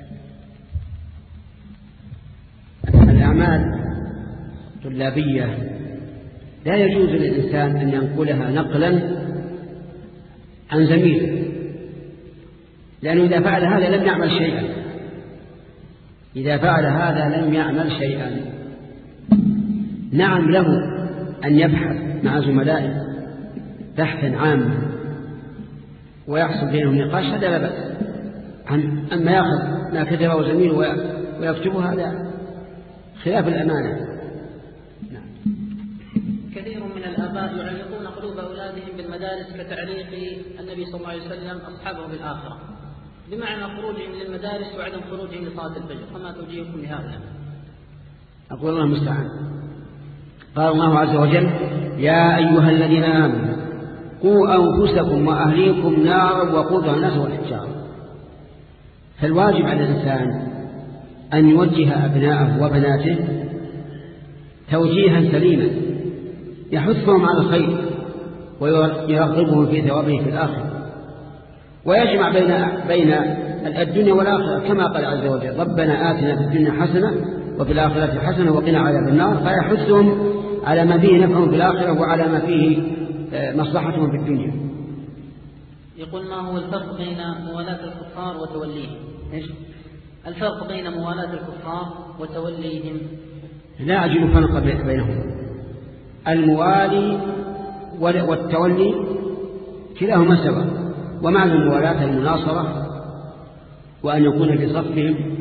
Speaker 1: الأعمال الطلابية لا يجوز للإنسان أن ينقلها نقلا عن زميله، لأنه إذا فعل هذا لم يعمل شيئا إذا فعل هذا لم يعمل شيئا. نعم له أن يبحث مع زملائه بحثا عاما ويحصل بينهم نقاش، هذا لا بأس. أما يأخذ ما كتبه زميله ويكتبه هذا خلاف الأمانة.
Speaker 2: نعم. كثير من الآباء يعلقون قلوب أولادهم بالمدارس كتعليق النبي صلى الله عليه وسلم أصحابه بالآخرة، بمعنى خروجهم للمدارس وعدم خروجهم لصلاة الفجر، فما توجيهكم لهذا؟
Speaker 1: أقول الله المستعان. قال الله عز وجل يا أيها الذين آمنوا قوا أنفسكم وأهليكم نارا وقودها الناس والحجارة. فالواجب على الإنسان أن يوجه أبناءه وبناته توجيها سليما يحثهم على الخير ويرغبهم في ثوابه في الآخرة، ويجمع بين بين الدنيا والآخرة كما قال عز وجل ربنا آتنا في الدنيا حسنة وفي الآخرة حسنة وقنا عذاب النار، فيحثهم على ما فيه نفعهم في الآخرة وعلى ما فيه مصلحتهم في الدنيا.
Speaker 2: يقول ما هو الفرق بين موالاة الكفار وتوليهم؟ إيش الفرق بين موالاة الكفار وتوليهم؟
Speaker 1: لا أجد فرق بينهم. الموالي والتولي كلاهما سواء، ومعنى الموالاة المناصرة وأن يكون في صفهم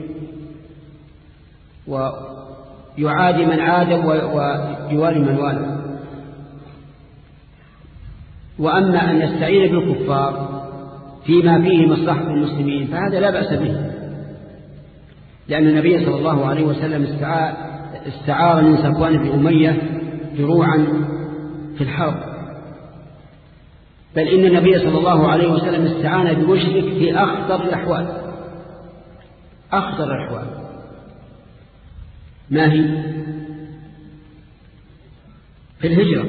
Speaker 1: ويعادي من عاد ويوالي من والى. وأما أن يستعين بالكفار فيما فيه مصلحة المسلمين فهذا لا بأس به، لأن النبي صلى الله عليه وسلم استعار من صفوان بن أمية دروعا في الحرب، بل إن النبي صلى الله عليه وسلم استعان بمشرك في أخطر الأحوال. أخطر الأحوال ما هي؟ في الهجرة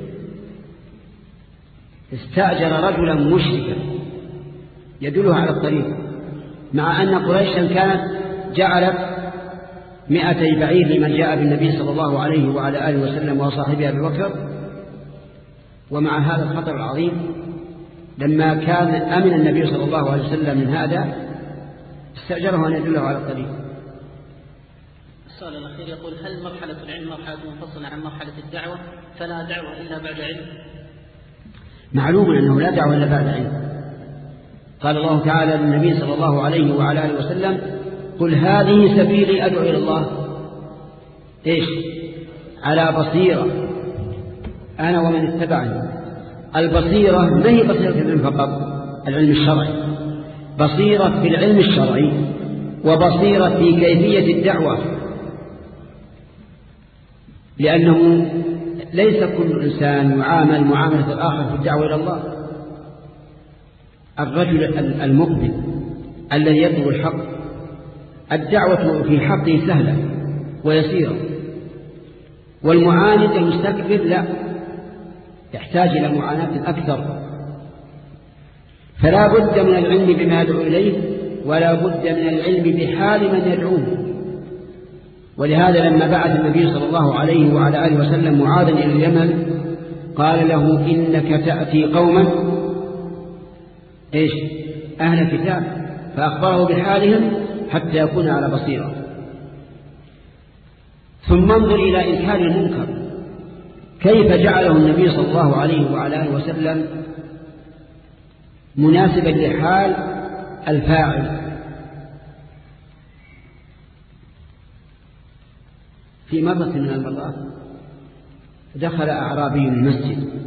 Speaker 1: استأجر رجلا مشركا يدله على الطريق، مع أن قريشا كانت جعلت مئتي بعير لمن جاء بالنبي صلى الله عليه وعلى آله وسلم وصاحبه أبي بكر. ومع هذا الخطر العظيم لما كان أمن النبي صلى الله عليه وسلم من هذا استأجره أن يدله على الطريق.
Speaker 2: السؤال الأخير يقول: هل مرحلة العلم مرحلة منفصلة عن مرحلة الدعوة فلا دعوة إلا بعد علم؟
Speaker 1: معلوم أنه لا دعوة إلا بعد علم. قال الله تعالى للنبي صلى الله عليه وعلى آله وسلم: قل هذه سبيلي أدعو إلى الله إيش؟ على بصيرة أنا ومن اتبعني. البصيرة ما هي بصيرة العلم فقط، العلم الشرعي، بصيرة في العلم الشرعي وبصيرة في كيفية الدعوة، لأنه ليس كل إنسان يعامل معاملة الآخر في الدعوة إلى الله. الرجل المقبل الذي يطلب الحق الدعوة في حقه سهلة ويسيرة، والمعاند المستكبر لا، يحتاج إلى معاناة أكثر. فلا بد من العلم بما يدعو إليه، ولا بد من العلم بحال من يدعوه. ولهذا لما بعث النبي صلى الله عليه وعلى آله وسلم معاذا إلى اليمن قال له: إنك تأتي قوما إيش؟ أهل كتاب، فأخبره بحالهم حتى يكون على بصيرة. ثم انظر إلى إنكار المنكر، كيف جعله النبي صلى الله عليه وعلى آله وسلم مناسبا لحال الفاعل. في مرة من المرات دخل أعرابي المسجد